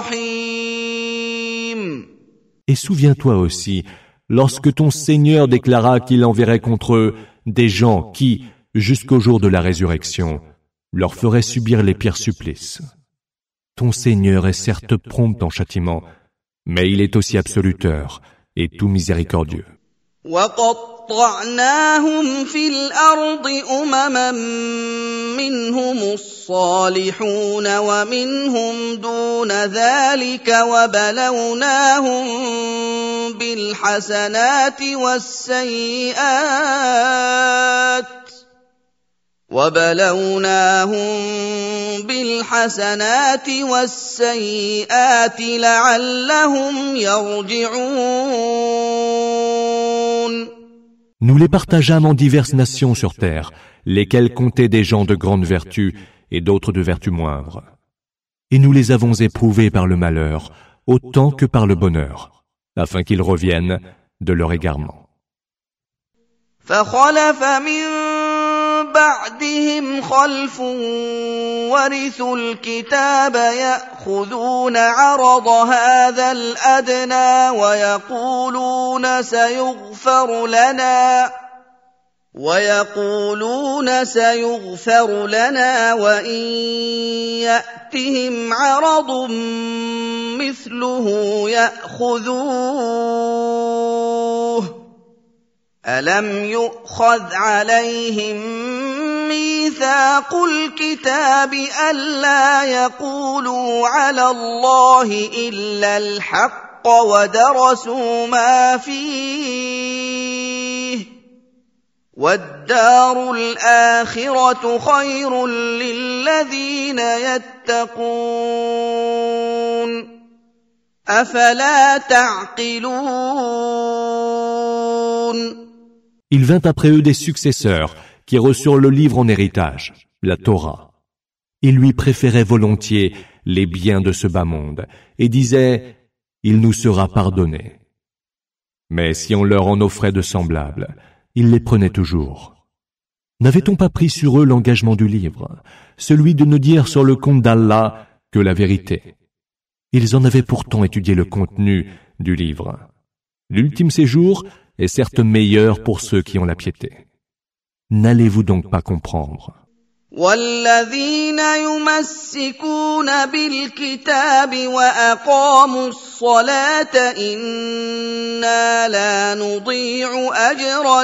رَّحِيمٌ. Et souviens-toi aussi, lorsque ton Seigneur déclara qu'il enverrait contre eux des gens qui, jusqu'au jour de la résurrection, leur feraient subir les pires supplices. Ton Seigneur est certes prompt en châtiment, mais il est aussi absoluteur et tout miséricordieux. وَقَطَّعْنَاهُمْ فِي الْأَرْضِ أُمَمًا مِّنْهُمُ الصَّالِحُونَ وَمِنْهُمْ دُونَ ذَلِكَ وَبَلَوْنَاهُمْ بِالْحَسَنَاتِ وَالسَّيِّئَاتِ وَبَلَوْنَاهُمْ بِالْحَسَنَاتِ وَالسَّيِّئَاتِ لَعَلَّهُمْ يَرْجِعُونَ. Nous les partageâmes en diverses nations sur terre, lesquelles comptaient des gens de grande vertu et d'autres de vertu moindre. Et nous les avons éprouvés par le malheur, autant que par le bonheur, afin qu'ils reviennent de leur égarement. فَخَلَفَ مِن بعدهم خلف ورثوا الكتاب يأخذون عرض هذا الأدنى ويقولون سيغفر لنا ويقولون سيغفر لنا وإن يأتهم عرض مثله يأخذوه ألم يؤخذ عليهم ميثاق الكتاب ألا يقولوا على الله إلا الحق ودرسوا ما فيه والدار الآخرة خير للذين يتقون أفلا تعقلون. Il vint après eux des successeurs qui reçurent le livre en héritage, la Torah. Ils lui préféraient volontiers les biens de ce bas monde et disaient « Il nous sera pardonné ». Mais si on leur en offrait de semblables, ils les prenaient toujours. N'avait-on pas pris sur eux l'engagement du livre, celui de ne dire sur le compte d'Allah que la vérité? Ils en avaient pourtant étudié le contenu du livre. L'ultime séjour est certes meilleur pour ceux qui ont la piété. N'allez-vous donc pas comprendre? والذين يمسكون بالكتاب وأقاموا الصلاة إنا لا نضيع أجر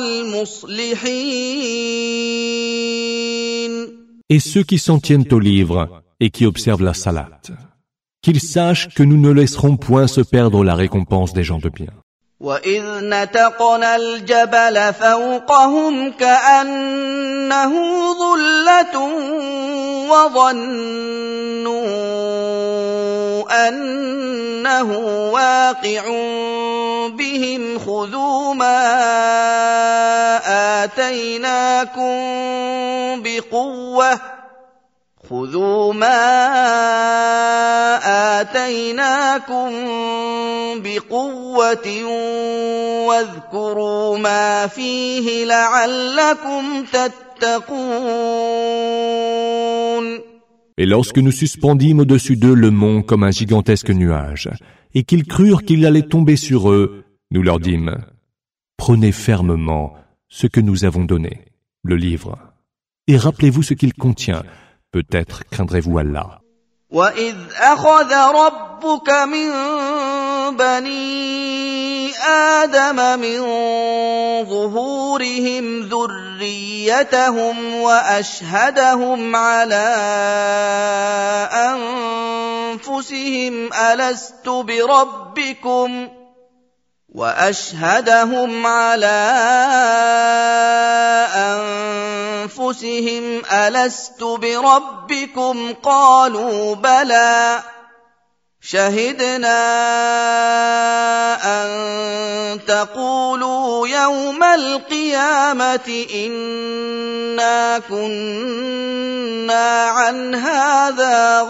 المصلحين. Et ceux qui s'en tiennent au livre et qui observent la salat, qu'ils sachent que nous ne laisserons point se perdre la récompense des gens de bien. وَإِذْ نَتَقْنَا الْجَبَلَ فَوْقَهُمْ كَأَنَّهُ ظُلَّةٌ وَظَنُّوا أَنَّهُ واقع بهم خُذُوا ما آتيناكم بقوة خذوا ما آتيناكم بقوة واذكروا ما فيه لعلكم تتقون. Et lorsque nous suspendîmes au-dessus d'eux le mont comme un gigantesque nuage, et qu'ils crurent qu'il allait tomber sur eux, nous leur dîmes, prenez fermement ce que nous avons donné, le livre, et rappelez-vous ce qu'il contient. Peut-être craindrez-vous Allah. وَإِذْ أَخَذَ رَبُّكَ مِنْ بَنِي آدَمَ مِنْ ظُهُورِهِمْ ذُرِّيَّتَهُمْ وَأَشْهَدَهُمْ عَلَى أَنفُسِهِمْ أَلَسْتُ بِرَبِّكُمْ وَأَشْهَدَهُمْ عَلَى أَنفُسِهِمْ أَلَسْتُ بِرَبِّكُمْ قَالُوا بَلَى شَهِدْنَا أَن تَقُولُوا يَوْمَ الْقِيَامَةِ إِنَّا كُنَّا عَنْ هَذَا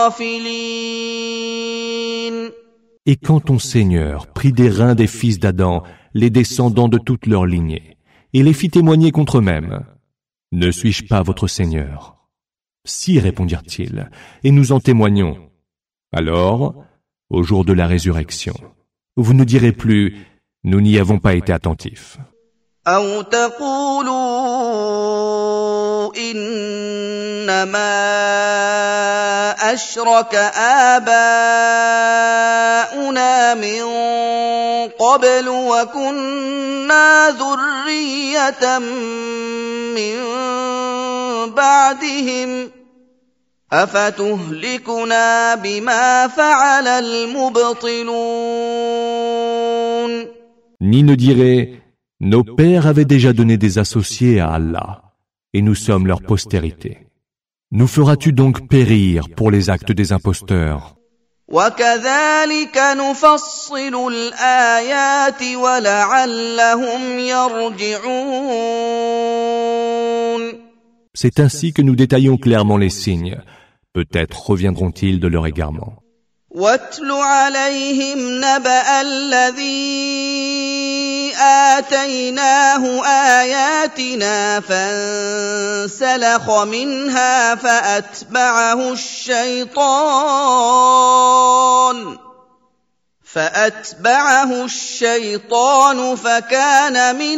غَافِلِينَ. Et quand ton Seigneur prit des reins des fils d'Adam, les descendants de toute leur lignée, et les fit témoigner contre eux-mêmes, ne suis-je pas votre Seigneur? Si, répondirent-ils, et nous en témoignons. Alors, au jour de la résurrection, vous ne direz plus, nous n'y avons pas été attentifs. أَوْ تَقُولُوا إِنَّمَا أَشْرَكَ آبَاؤُنَا مِن قَبْلُ وَكُنَّا ذُرِّيَّةً مِّن بَعْدِهِمْ أَفَتُهْلِكُنَا بِمَا فَعَلَ الْمُبْطِلُونَ. Ni ne dirait, nos pères avaient déjà donné des associés à Allah, et nous sommes leur postérité. Nous feras-tu donc périr pour les actes des imposteurs? وَكَذَلِكَ نُفَصِّلُ الْآيَاتِ وَلَعَلَّهُمْ يَرْجِعُونَ. C'est ainsi que nous détaillons clairement les signes. Peut-être reviendront-ils de leur égarement. وَاتْلُ عَلَيْهِمْ نَبَأَ الَّذِي آتيناه آياتنا فانسلخ منها فأتبعه الشيطان فأتبعه الشيطان فكان من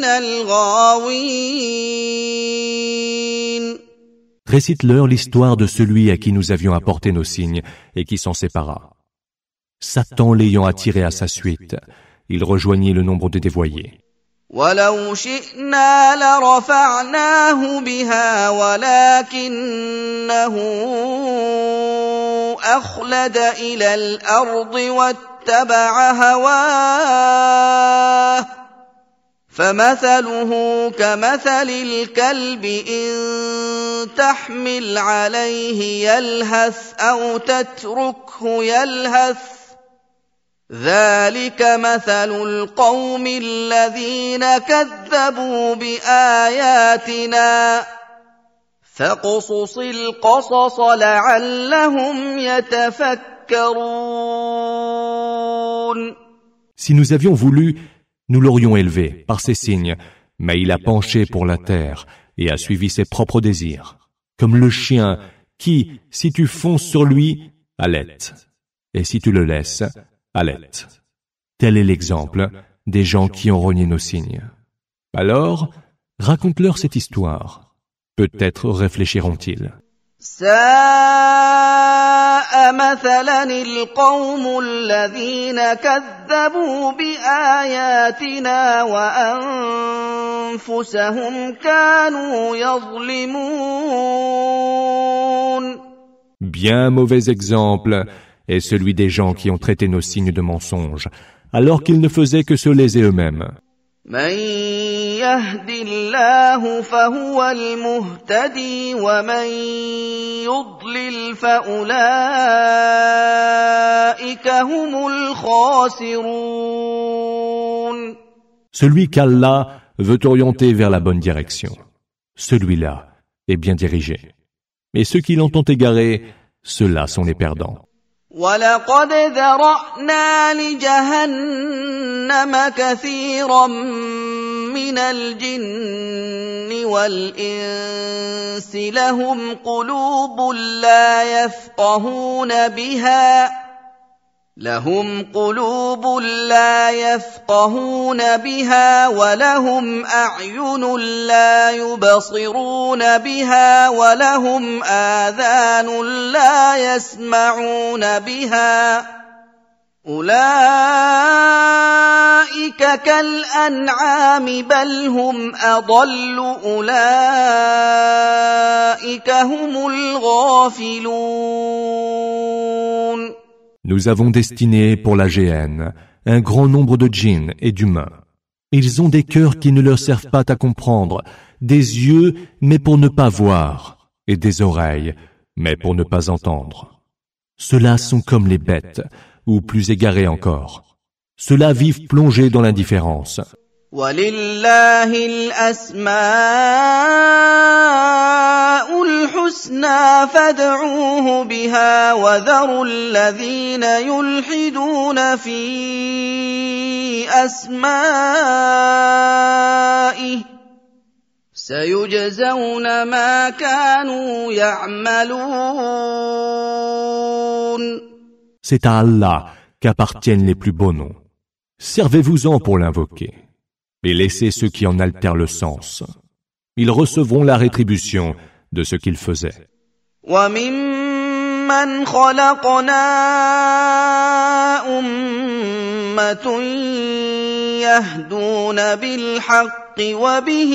الغاوين. Récite-leur l'histoire de celui à qui nous avions apporté nos signes et qui s'en sépara. Satan l'ayant attiré à sa suite, il rejoignit le nombre des dévoyés. وَلَوْ شِئْنَا لَرَفَعْنَاهُ بِهَا وَلَكِنَّهُ أَخْلَدَ إِلَى الْأَرْضِ وَاتَّبَعَ هَوَاهُ فَمَثَلُهُ كَمَثَلِ الْكَلْبِ إِن تَحْمِلْ عَلَيْهِ يَلْهَثْ أَوْ تَتْرُكْهُ يَلْهَث ذلك مثل القوم الذين كذبوا بآياتنا فاقصص القصص لعلهم يتفكرون. Si nous avions voulu, nous l'aurions élevé par ses signes, mais il a penché pour la terre et a suivi ses propres désirs, comme le chien qui, si tu fonces sur lui, halète, et si tu le laisses, halète. Tel est l'exemple des gens qui ont renié nos signes. Alors, raconte-leur cette histoire. Peut-être réfléchiront-ils. ساء مثلا القوم الذين كذبوا بآياتنا وأنفسهم كانوا يظلمون. Bien mauvais exemple est celui des gens qui ont traité nos signes de mensonges, alors qu'ils ne faisaient que se léser eux-mêmes. من يهد الله فهو المهتدي ومن يضلل فأولئك هم الخاسرون. Celui qu'Allah veut orienter vers la bonne direction, celui-là est bien dirigé. Et ceux qui l'ont égaré, ceux-là sont les perdants. وَلَقَدْ ذَرَأْنَا لِجَهَنَّمَ كَثِيرًا مِنَ الْجِنِّ وَالْإِنسِ لَهُمْ قُلُوبٌ لَّا يَفْقَهُونَ بِهَا لهم قلوب لا يفقهون بها ولهم أعين لا يبصرون بها ولهم آذان لا يسمعون بها أولئك كالأنعام بل هم أضل أولئك هم الغافلون. Nous avons destiné pour la géhenne un grand nombre de djinns et d'humains. Ils ont des cœurs qui ne leur servent pas à comprendre, des yeux mais pour ne pas voir, et des oreilles mais pour ne pas entendre. Ceux-là sont comme les bêtes, ou plus égarés encore. Ceux-là vivent plongés dans l'indifférence. وَلِلَّهِ الْأَسْمَاءُ الْحُسْنَى فَادْعُوهُ بِهَا وَذَرُوا الَّذِينَ يُلْحِدُونَ فِي أَسْمَائِهِ سَيُجْزَوْنَ مَا كَانُوا يَعْمَلُونَ. C'est à Allah qu'appartiennent les plus beaux noms. Servez-vous-en pour l'invoquer. Et laissez ceux qui en altèrent le sens. Ils recevront la rétribution de ce qu'ils faisaient. وَمِمَّنْ خَلَقْنَا أُمَّةٌ يَهْدُونَ بِالْحَقِّ وَبِهِ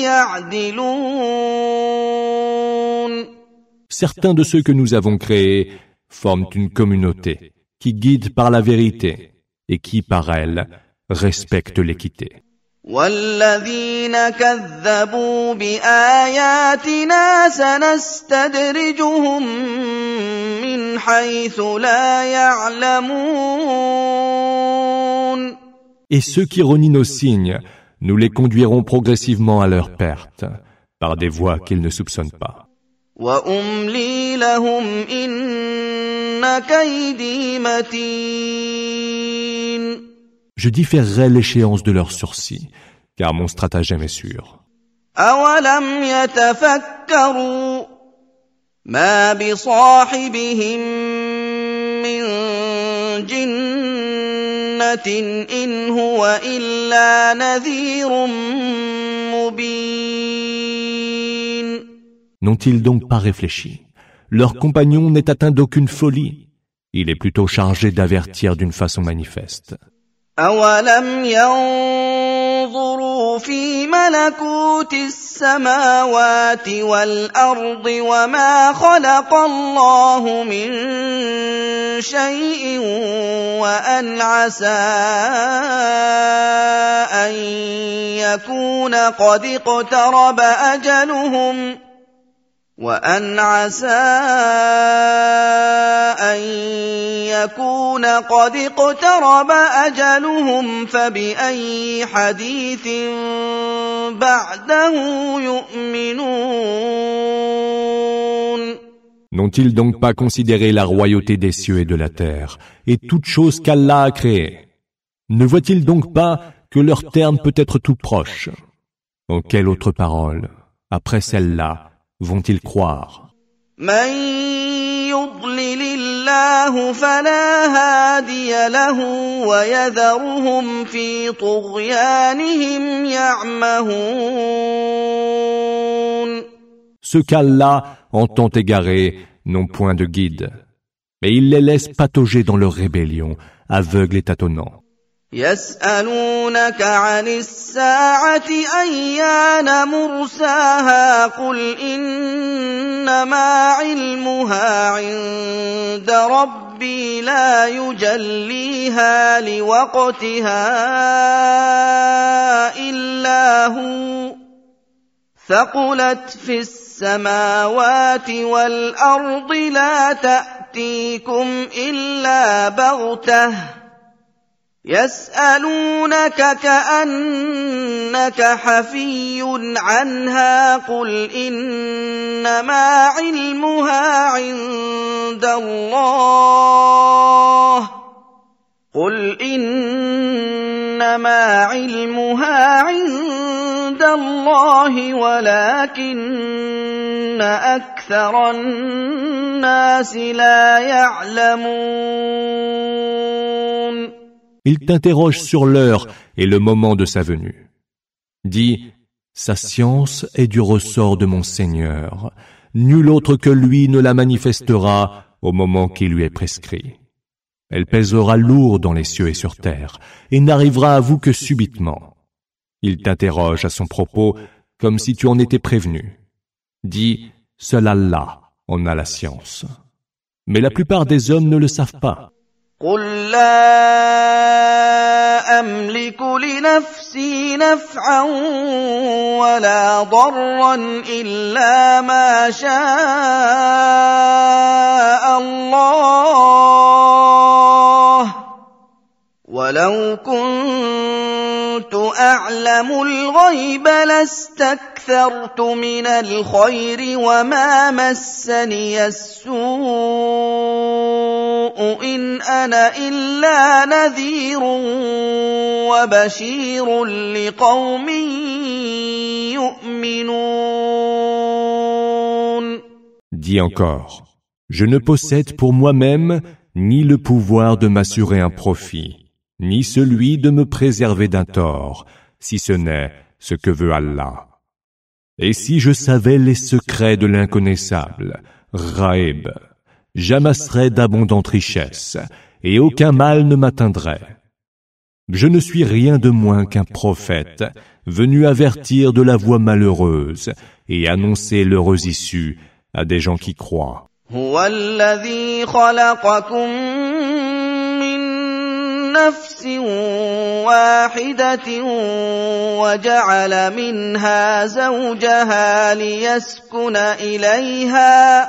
يَعْدِلُونَ. Certains de ceux que nous avons créés forment une communauté qui guide par la vérité et qui, par elle, respecte l'équité. وَالَّذِينَ كَذَّبُوا بِآيَاتِنَا سَنَسْتَدْرِجُهُم مِّنْ حَيْثُ لَا يَعْلَمُونَ. Et ceux qui renient nos signes, nous les conduirons progressivement à leur perte, par des voies qu'ils ne soupçonnent pas. وَأُمْلِي لَهُمْ إِنَّ كَيْدِي مَتِينٌ. je différerai l'échéance de leurs sursis, car mon stratagème est sûr. أولم يتفكروا ما بصاحبهم من جنة إن هو إلا نذير مبين. N'ont-ils donc pas réfléchi? Leur compagnon n'est atteint d'aucune folie. Il est plutôt chargé d'avertir d'une façon manifeste. أولم ينظروا في ملكوت السماوات والأرض وما خلق الله من شيء وأن عسى أن يكون قد اقترب أجلهم وأن عسى أن يكون قد اقترب أجلهم فبأي حديث بعده يؤمنون. N'ont-ils donc pas considéré la royauté des cieux et de la terre, et toute chose qu'Allah a créée? Ne voient-ils donc pas que leur terme peut être tout proche? En quelle autre parole, après celle-là, vont-ils croire? من يضلل الله فلا هادي له ويذرهم في طغيانهم يعمهون. Ceux qu'Allah entend égarer n'ont point de guide, mais il les laisse patauger dans leur rébellion, aveugles et tâtonnants. يسألونك عن الساعة أيان مرساها قل إنما علمها عند ربي لا يجليها لوقتها إلا هو ثقلت في السماوات والأرض لا تأتيكم إلا بغتة يسألونك كأنك حفي عنها قل إنما علمها عند الله قل إنما علمها عند الله ولكن أكثر الناس لا يعلمون. Il t'interroge sur l'heure et le moment de sa venue. Dis, sa science est du ressort de mon Seigneur. Nul autre que lui ne la manifestera au moment qui lui est prescrit. Elle pèsera lourd dans les cieux et sur terre, et n'arrivera à vous que subitement. Il t'interroge à son propos comme si tu en étais prévenu. Dis, seul Allah en a la science. Mais la plupart des hommes ne le savent pas. قل لا أملك لنفسي نفعا ولا ضرا إلا ما شاء الله ولو كنت أعلم الغيب لاستكثرت من الخير وما مسني السوء إن أنا إلا نذير وبشير لقوم يؤمنون. Dis encore, je ne possède pour moi-même ni le pouvoir de m'assurer un profit, ni celui de me préserver d'un tort, si ce n'est ce que veut Allah. Et si je savais les secrets de l'inconnaissable, Ghaib, j'amasserais d'abondantes richesses, et aucun mal ne m'atteindrait. Je ne suis rien de moins qu'un prophète, venu avertir de la voie malheureuse, et annoncer l'heureuse issue à des gens qui croient. هو الذي خلقكم من نفس واحدة وجعل منها زوجها ليسكن إليها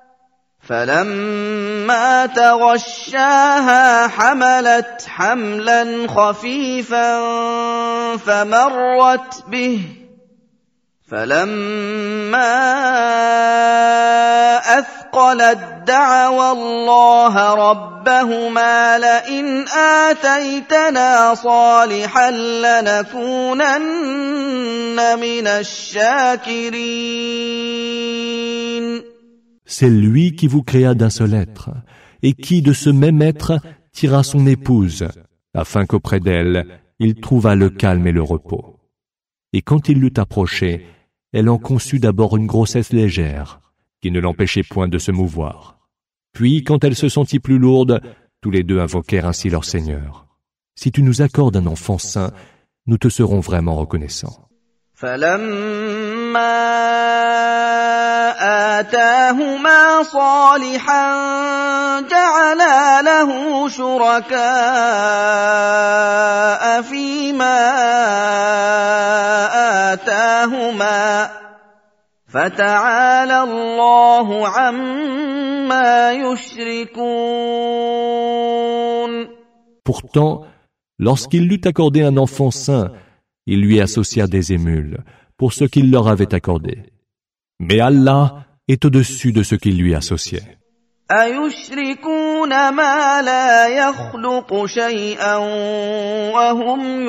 فلما تغشاها حملت حملا خفيفا فمرت به فلما أثقلت لادعوا الله ربهما لئن آتيتنا صالحا لنكونن من الشاكرين. C'est lui qui vous créa d'un seul être, et qui de ce même être tira son épouse, afin qu'auprès d'elle, il trouvât le calme et le repos. Et quand il l'eut approchée, elle en conçut d'abord une grossesse légère, qui ne l'empêchait point de se mouvoir. Puis, quand elle se sentit plus lourde, tous les deux invoquèrent ainsi leur Seigneur. Si tu nous accordes un enfant saint, nous te serons vraiment reconnaissants. فلما آتاهما صالحا جعلا له شركاء فيما آتاهما فتعالى الله عما يشركون. Pourtant, lorsqu'il l'eut accordé un enfant saint, il lui associa des émules pour ce qu'il leur avait accordé. Mais Allah est au-dessus de ce qu'il lui associait. أَيُشْرِكُونَ مَا لَا يَخْلُقُ شَيْئًا وَهُمْ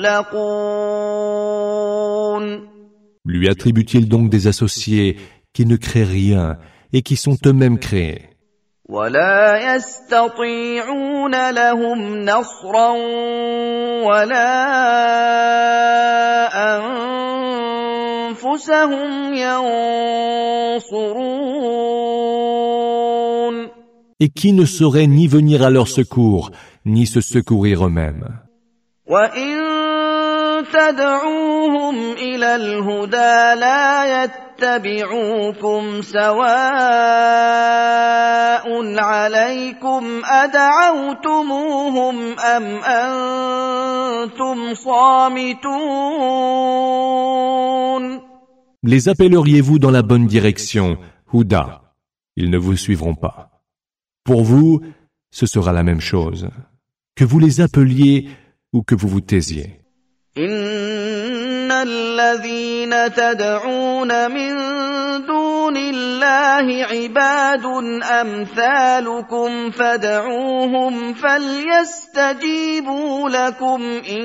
يُخْلَقُونَ. Lui attribue-t-il donc des associés qui ne créent rien et qui sont eux-mêmes créés? وَلَا يَسْتَطِيعُونَ لَهُمْ نَصْرًا وَلَا أَنفُسَهُمْ يَنصُرُونَ. Et qui ne saurait ni venir à leur secours, ni se secourir eux-mêmes. وَإِن تَدْعُوهُمْ إِلَى الْهُدَى لَا يَتَّبِعُوكُمْ سَوَاءٌ عَلَيْكُمْ أَدَعَوْتُمُوهُمْ أَمْ أَنْتُمْ صَامِتُونَ. Les appelleriez-vous dans la bonne direction, Huda? Ils ne vous suivront pas. Pour vous, ce sera la même chose, que vous les appeliez ou que vous vous taisiez. إِنَّ الَّذِينَ تَدْعُونَ مِن دُونِ اللَّهِ عِبَادٌ أَمْثَالُكُمْ فَادْعُوهُمْ فَلْيَسْتَجِيبُوا لَكُمْ إِن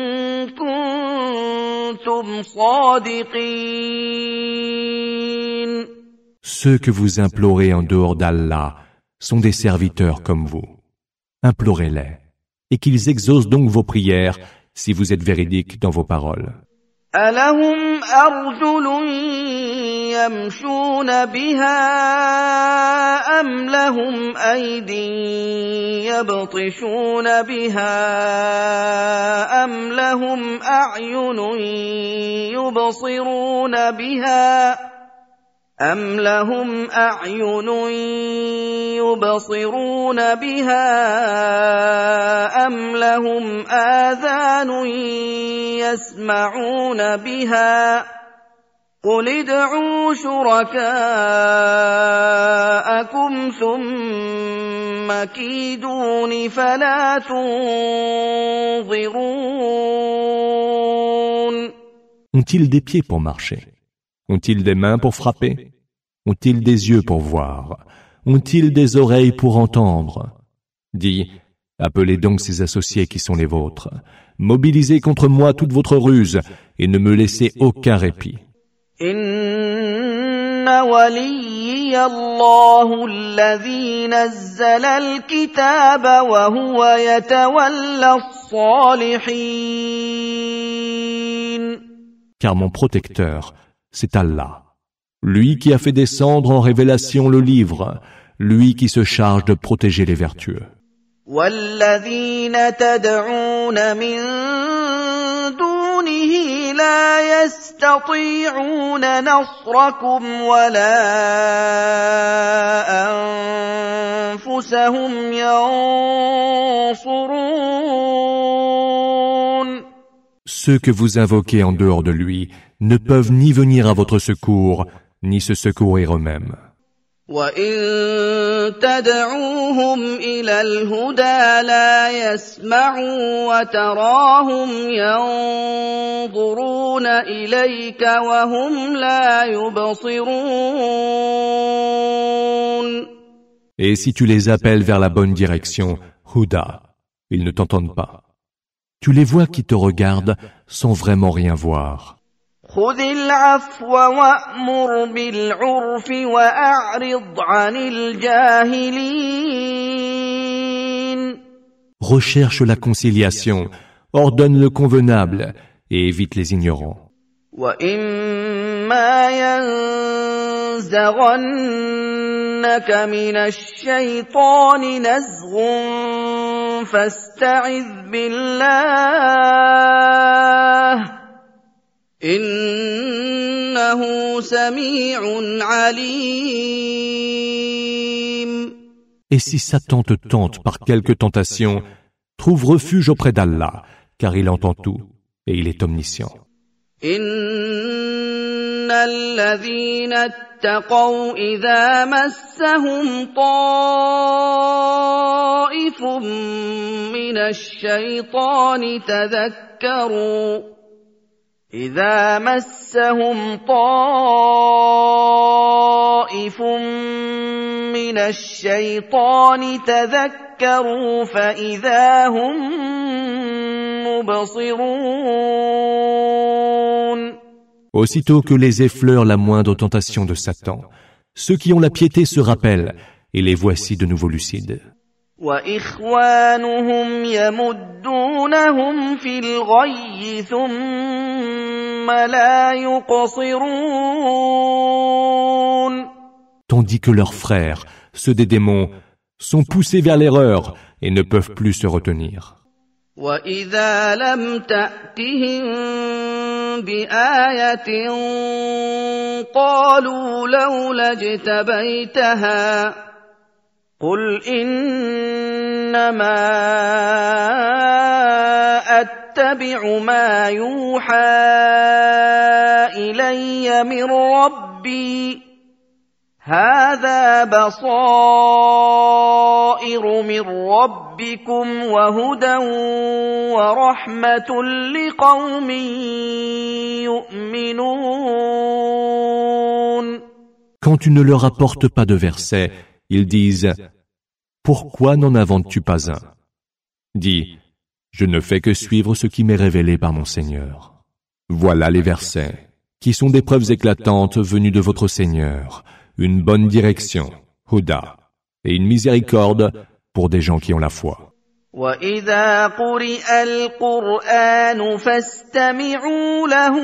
كُنتُمْ صَادِقِينَ. Ceux que vous implorez en dehors d'Allah sont des serviteurs comme vous. Implorez-les, et qu'ils exaucent donc vos prières si vous êtes véridiques dans vos paroles. أَلَهُمْ أَرْجُلٌ يَمْشُونَ بِهَا أَمْ لَهُمْ أَيْدٍ يَبْطِشُونَ بِهَا أَمْ لَهُمْ أَعْيُنٌ يُبْصِرُونَ بِهَا أَمْ لَهُمْ أَعْيُنٌ يُبْصِرُونَ بِهَا أَمْ لَهُمْ آذَانٌ يَسْمَعُونَ بِهَا قُلِ ادْعُوا شُرَكَاءَكُمْ ثُمَّ كِيدُونِ فَلَا تُنظِرُونَ. Ont-ils des pieds pour marcher? Ont-ils des mains pour frapper? Ont-ils des yeux pour voir? Ont-ils des oreilles pour entendre? Dis, appelez donc ces associés qui sont les vôtres. Mobilisez contre moi toute votre ruse et ne me laissez aucun répit. Inna waliyya Allahu alladhi nazzala al-kitaba wa huwa yatawalla as-salihin. Car mon protecteur, c'est Allah, lui qui a fait descendre en révélation le livre, lui qui se charge de protéger les vertueux. وَالَّذِينَ تَدْعُونَ مِن دُونِهِ لَا يَسْتَطِيعُونَ نَصْرَكُمْ وَلَا أَنفُسَهُمْ يَنصُرُونَ. Ceux que vous invoquez en dehors de lui ne peuvent ni venir à votre secours, ni se secourir eux-mêmes. وَإِن تَدْعُوهُمْ إِلَى الْهُدَىٰ لَا يَسْمَعُوا وَتَرَاهُمْ يَنظُرُونَ إِلَيْكَ وَهُمْ لَا يُبْصِرُونَ. Et si tu les appelles vers la bonne direction, Huda, ils ne t'entendent pas. Tu les vois qui te regardent sans vraiment rien voir. خُذِ الْعَفْوَ وَأْمُرْ بِالْعُرْفِ وَأَعْرِضْ عَنِ الْجَاهِلِينَ. Recherche la conciliation, ordonne le convenable et évite les ignorants. وَإِمَّا يَنزَغَنَّكَ مِنَ الشَّيْطَانِ نَزْغٌ فَاسْتَعِذْ بِاللَّهِ إِنَّهُ سَمِيعٌ عَلِيمٌ. Et si Satan te tente par quelque tentation, trouve refuge auprès d'Allah, car il entend tout et il est omniscient. إِنَّ الَّذِينَ اتَّقَوْا إِذَا مَسَّهُمْ طَائِفٌ مِّنَ الشَّيْطَانِ تَذَكَّرُوا إِذَا مَسَّهُمْ طَائِفٌ مِّنَ الشَّيْطَانِ تَذَكَّرُوا فَإِذَا هُمْ مُبْصِرُونَ. Aussitôt que les effleure la moindre tentation de Satan, ceux qui ont la piété se rappellent, et les voici de nouveau lucides. وَإِخْوَانُهُمْ يَمُدُّونَهُمْ فِي الْغَيِّ ثُمَّ لَا يُقْصِرُونَ. Tandis que leurs frères, ceux des démons, sont poussés vers l'erreur et ne peuvent plus se retenir. وَإِذَا لَمْ تَأْتِهِم بِآيَةٍ قَالُوا لَوْلَا اجْتَبَيْتَهَا قُلْ إِنَّمَا أَتَّبِعُ مَا يُوحَىٰ إِلَيَّ مِن رَّبِّي هَٰذَا بَصَائِرُ مِن رَّبِّكُمْ وَهُدًى وَرَحْمَةٌ لِّقَوْمٍ يُؤْمِنُونَ. Quand tu ne leur apportes pas de versets, ils disent « Pourquoi n'en inventes-tu pas un ?» Dis « Je ne fais que suivre ce qui m'est révélé par mon Seigneur. » Voilà les versets, qui sont des preuves éclatantes venues de votre Seigneur, une bonne direction, Huda, et une miséricorde pour des gens qui ont la foi. وَإِذَا قُرِئَ الْقُرْآنُ فَاسْتَمِعُوا لَهُ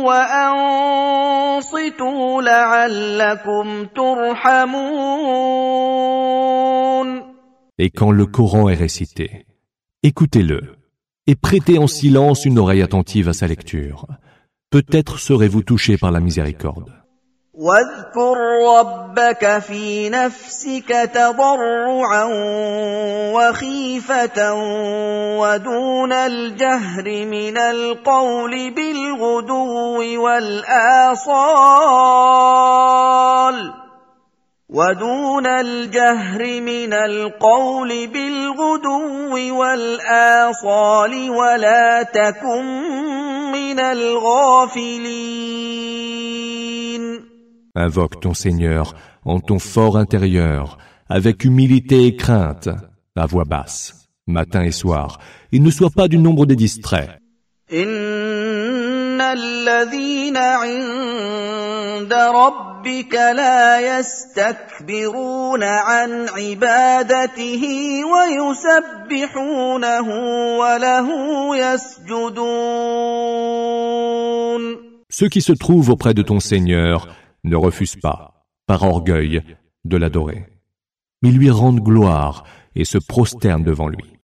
وَأَنصِتُوا لَعَلَّكُمْ تُرْحَمُونَ. Et quand le Coran est récité, écoutez-le et prêtez en silence une oreille attentive à sa lecture. Peut-être serez-vous touchés par la miséricorde. وَاذْكُر رَّبَّكَ فِي نَفْسِكَ تَضَرُّعًا وَخِيفَةً وَدُونَ الْجَهْرِ مِنَ الْقَوْلِ بِالْغُدُوِّ وَالْآصَالِ وَدُونَ الْجَهْرِ مِنَ الْقَوْلِ بِالْغُدُوِّ وَالْآصَالِ وَلَا تَكُن مِّنَ الْغَافِلِينَ. Invoque ton Seigneur en ton fort intérieur, avec humilité et crainte, à voix basse, matin et soir, et ne sois pas du nombre des distraits. إِنَّ الَّذِينَ عِندَ رَبِّكَ لَا يَسْتَكْبِرُونَ عَنْ عِبَادَتِهِ وَيُسَبِّحُونَهُ وَلَهُ يَسْجُدُونَ. Ceux qui se trouvent auprès de ton Seigneur ne refusent pas, par orgueil, de l'adorer, mais lui rendent gloire et se prosternent devant lui.